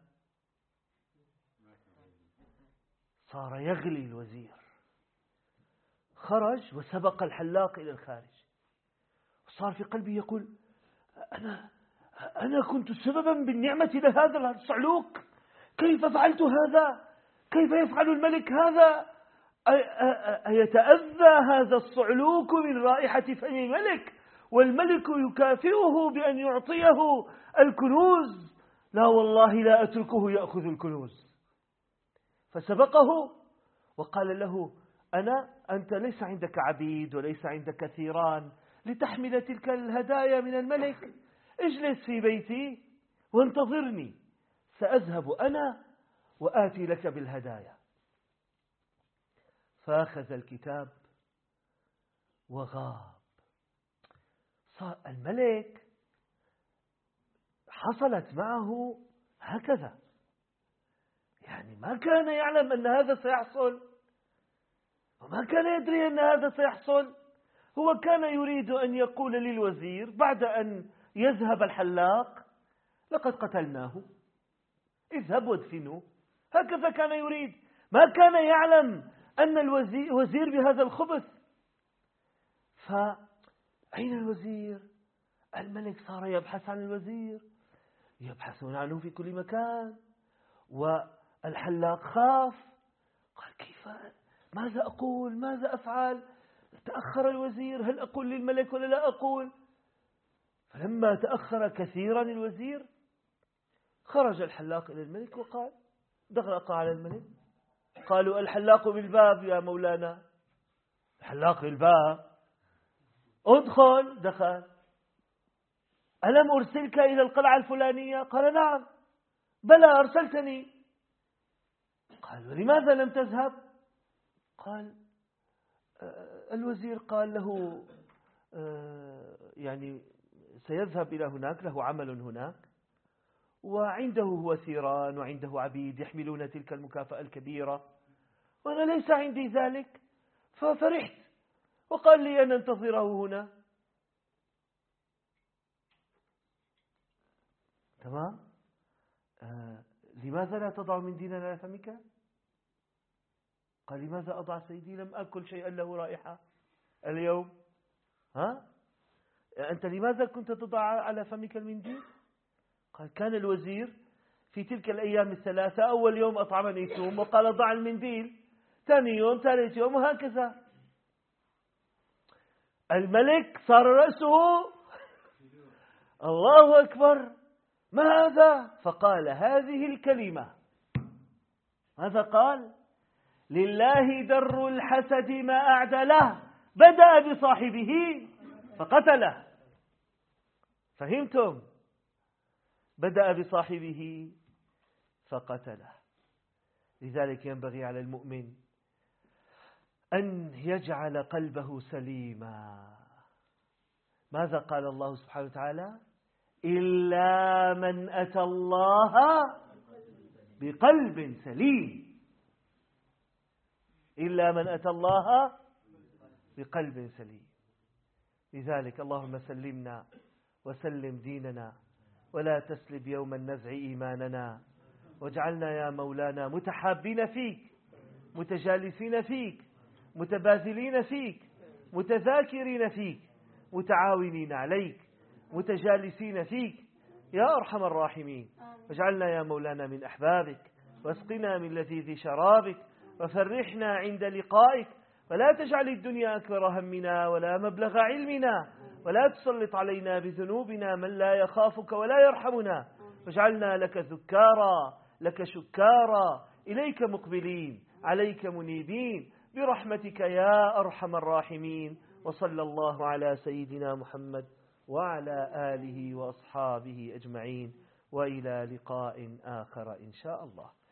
صار يغلي الوزير. خرج وسبق الحلاق إلى الخارج، صار في قلبه يقول: أنا أنا كنت سببا بالنعمة لهذا الصعلوك، كيف فعلت هذا؟ كيف يفعل الملك هذا؟ أيتأذى هذا الصعلوك من رائحة فم الملك والملك يكافئه بأن يعطيه الكنوز؟ لا والله لا أتركه يأخذ الكنوز. فسبقه وقال له: أنا أنت ليس عندك عبيد وليس عندك ثيران لتحمل تلك الهدايا من الملك، اجلس في بيتي وانتظرني، سأذهب أنا وآتي لك بالهدايا. فأخذ الكتاب وغاب. صار الملك حصلت معه هكذا، يعني ما كان يعلم أن هذا سيحصل، وما كان يدري أن هذا سيحصل. هو كان يريد أن يقول للوزير بعد أن يذهب الحلاق: لقد قتلناه، اذهب وادفنه. هكذا كان يريد، ما كان يعلم أن الوزير بهذا الخبث. فأين الوزير؟ الملك صار يبحث عن الوزير، يبحثون عنه في كل مكان، والحلاق خاف، قال: كيف، ماذا أقول، ماذا أفعل؟ تأخر الوزير، هل أقول للملك ولا لا أقول؟ فلما تأخر كثيرا الوزير، خرج الحلاق إلى الملك وقال: دغرق على الملك. قالوا: الحلاق بالباب يا مولانا. الحلاق بالباب، ادخل. دخل: ألم أرسلك إلى القلعة الفلانية؟ قال: نعم. بلى أرسلتني. قال: ولماذا لم تذهب؟ قال: الوزير قال له يعني سيذهب إلى هناك، له عمل هناك، وعنده هو ثيران وعنده عبيد يحملون تلك المكافأة الكبيرة، وأنا ليس عندي ذلك، ففرحت وقال لي أن أنتظره هنا. تمام؟ آه لماذا لا تضع منديلا على فمك؟ قال: لماذا أضع سيدي؟ لم أكل شيئا له رائحة اليوم. ها؟ أنت لماذا كنت تضع على فمك المنديل؟ قال: كان الوزير في تلك الأيام الثلاثة أول يوم أطعمني ثوم وقال: ضع المنديل، ثاني يوم، ثالث يوم، وهكذا. الملك صار رأسه الله أكبر، ما هذا؟ فقال هذه الكلمة. ماذا قال؟ لله در الحسد ما أعدله، بدأ بصاحبه فقتله. فهمتم؟ بدأ بصاحبه فقتله. لذلك ينبغي على المؤمن أن يجعل قلبه سليما. ماذا قال الله سبحانه وتعالى؟ إلا من أتى الله بقلب سليم. إلا من أتى الله بقلب سليم. لذلك اللهم سلمنا وسلم ديننا، ولا تسلب يوم النزع إيماننا، واجعلنا يا مولانا متحابين فيك، متجالسين فيك، متباذلين فيك، متذاكرين فيك، متعاونين عليك، متجالسين فيك يا أرحم الراحمين. واجعلنا يا مولانا من أحبابك، واسقنا من لذيذ شرابك، وفرحنا عند لقائك، ولا تجعل الدنيا أكبر همنا ولا مبلغ علمنا، ولا تسلط علينا بذنوبنا من لا يخافك ولا يرحمنا. واجعلنا لك ذكارا، لك شكارا، إليك مقبلين، عليك منيبين، برحمتك يا أرحم الراحمين. وصلى الله على سيدنا محمد وعلى آله وأصحابه أجمعين، وإلى لقاء آخر إن شاء الله.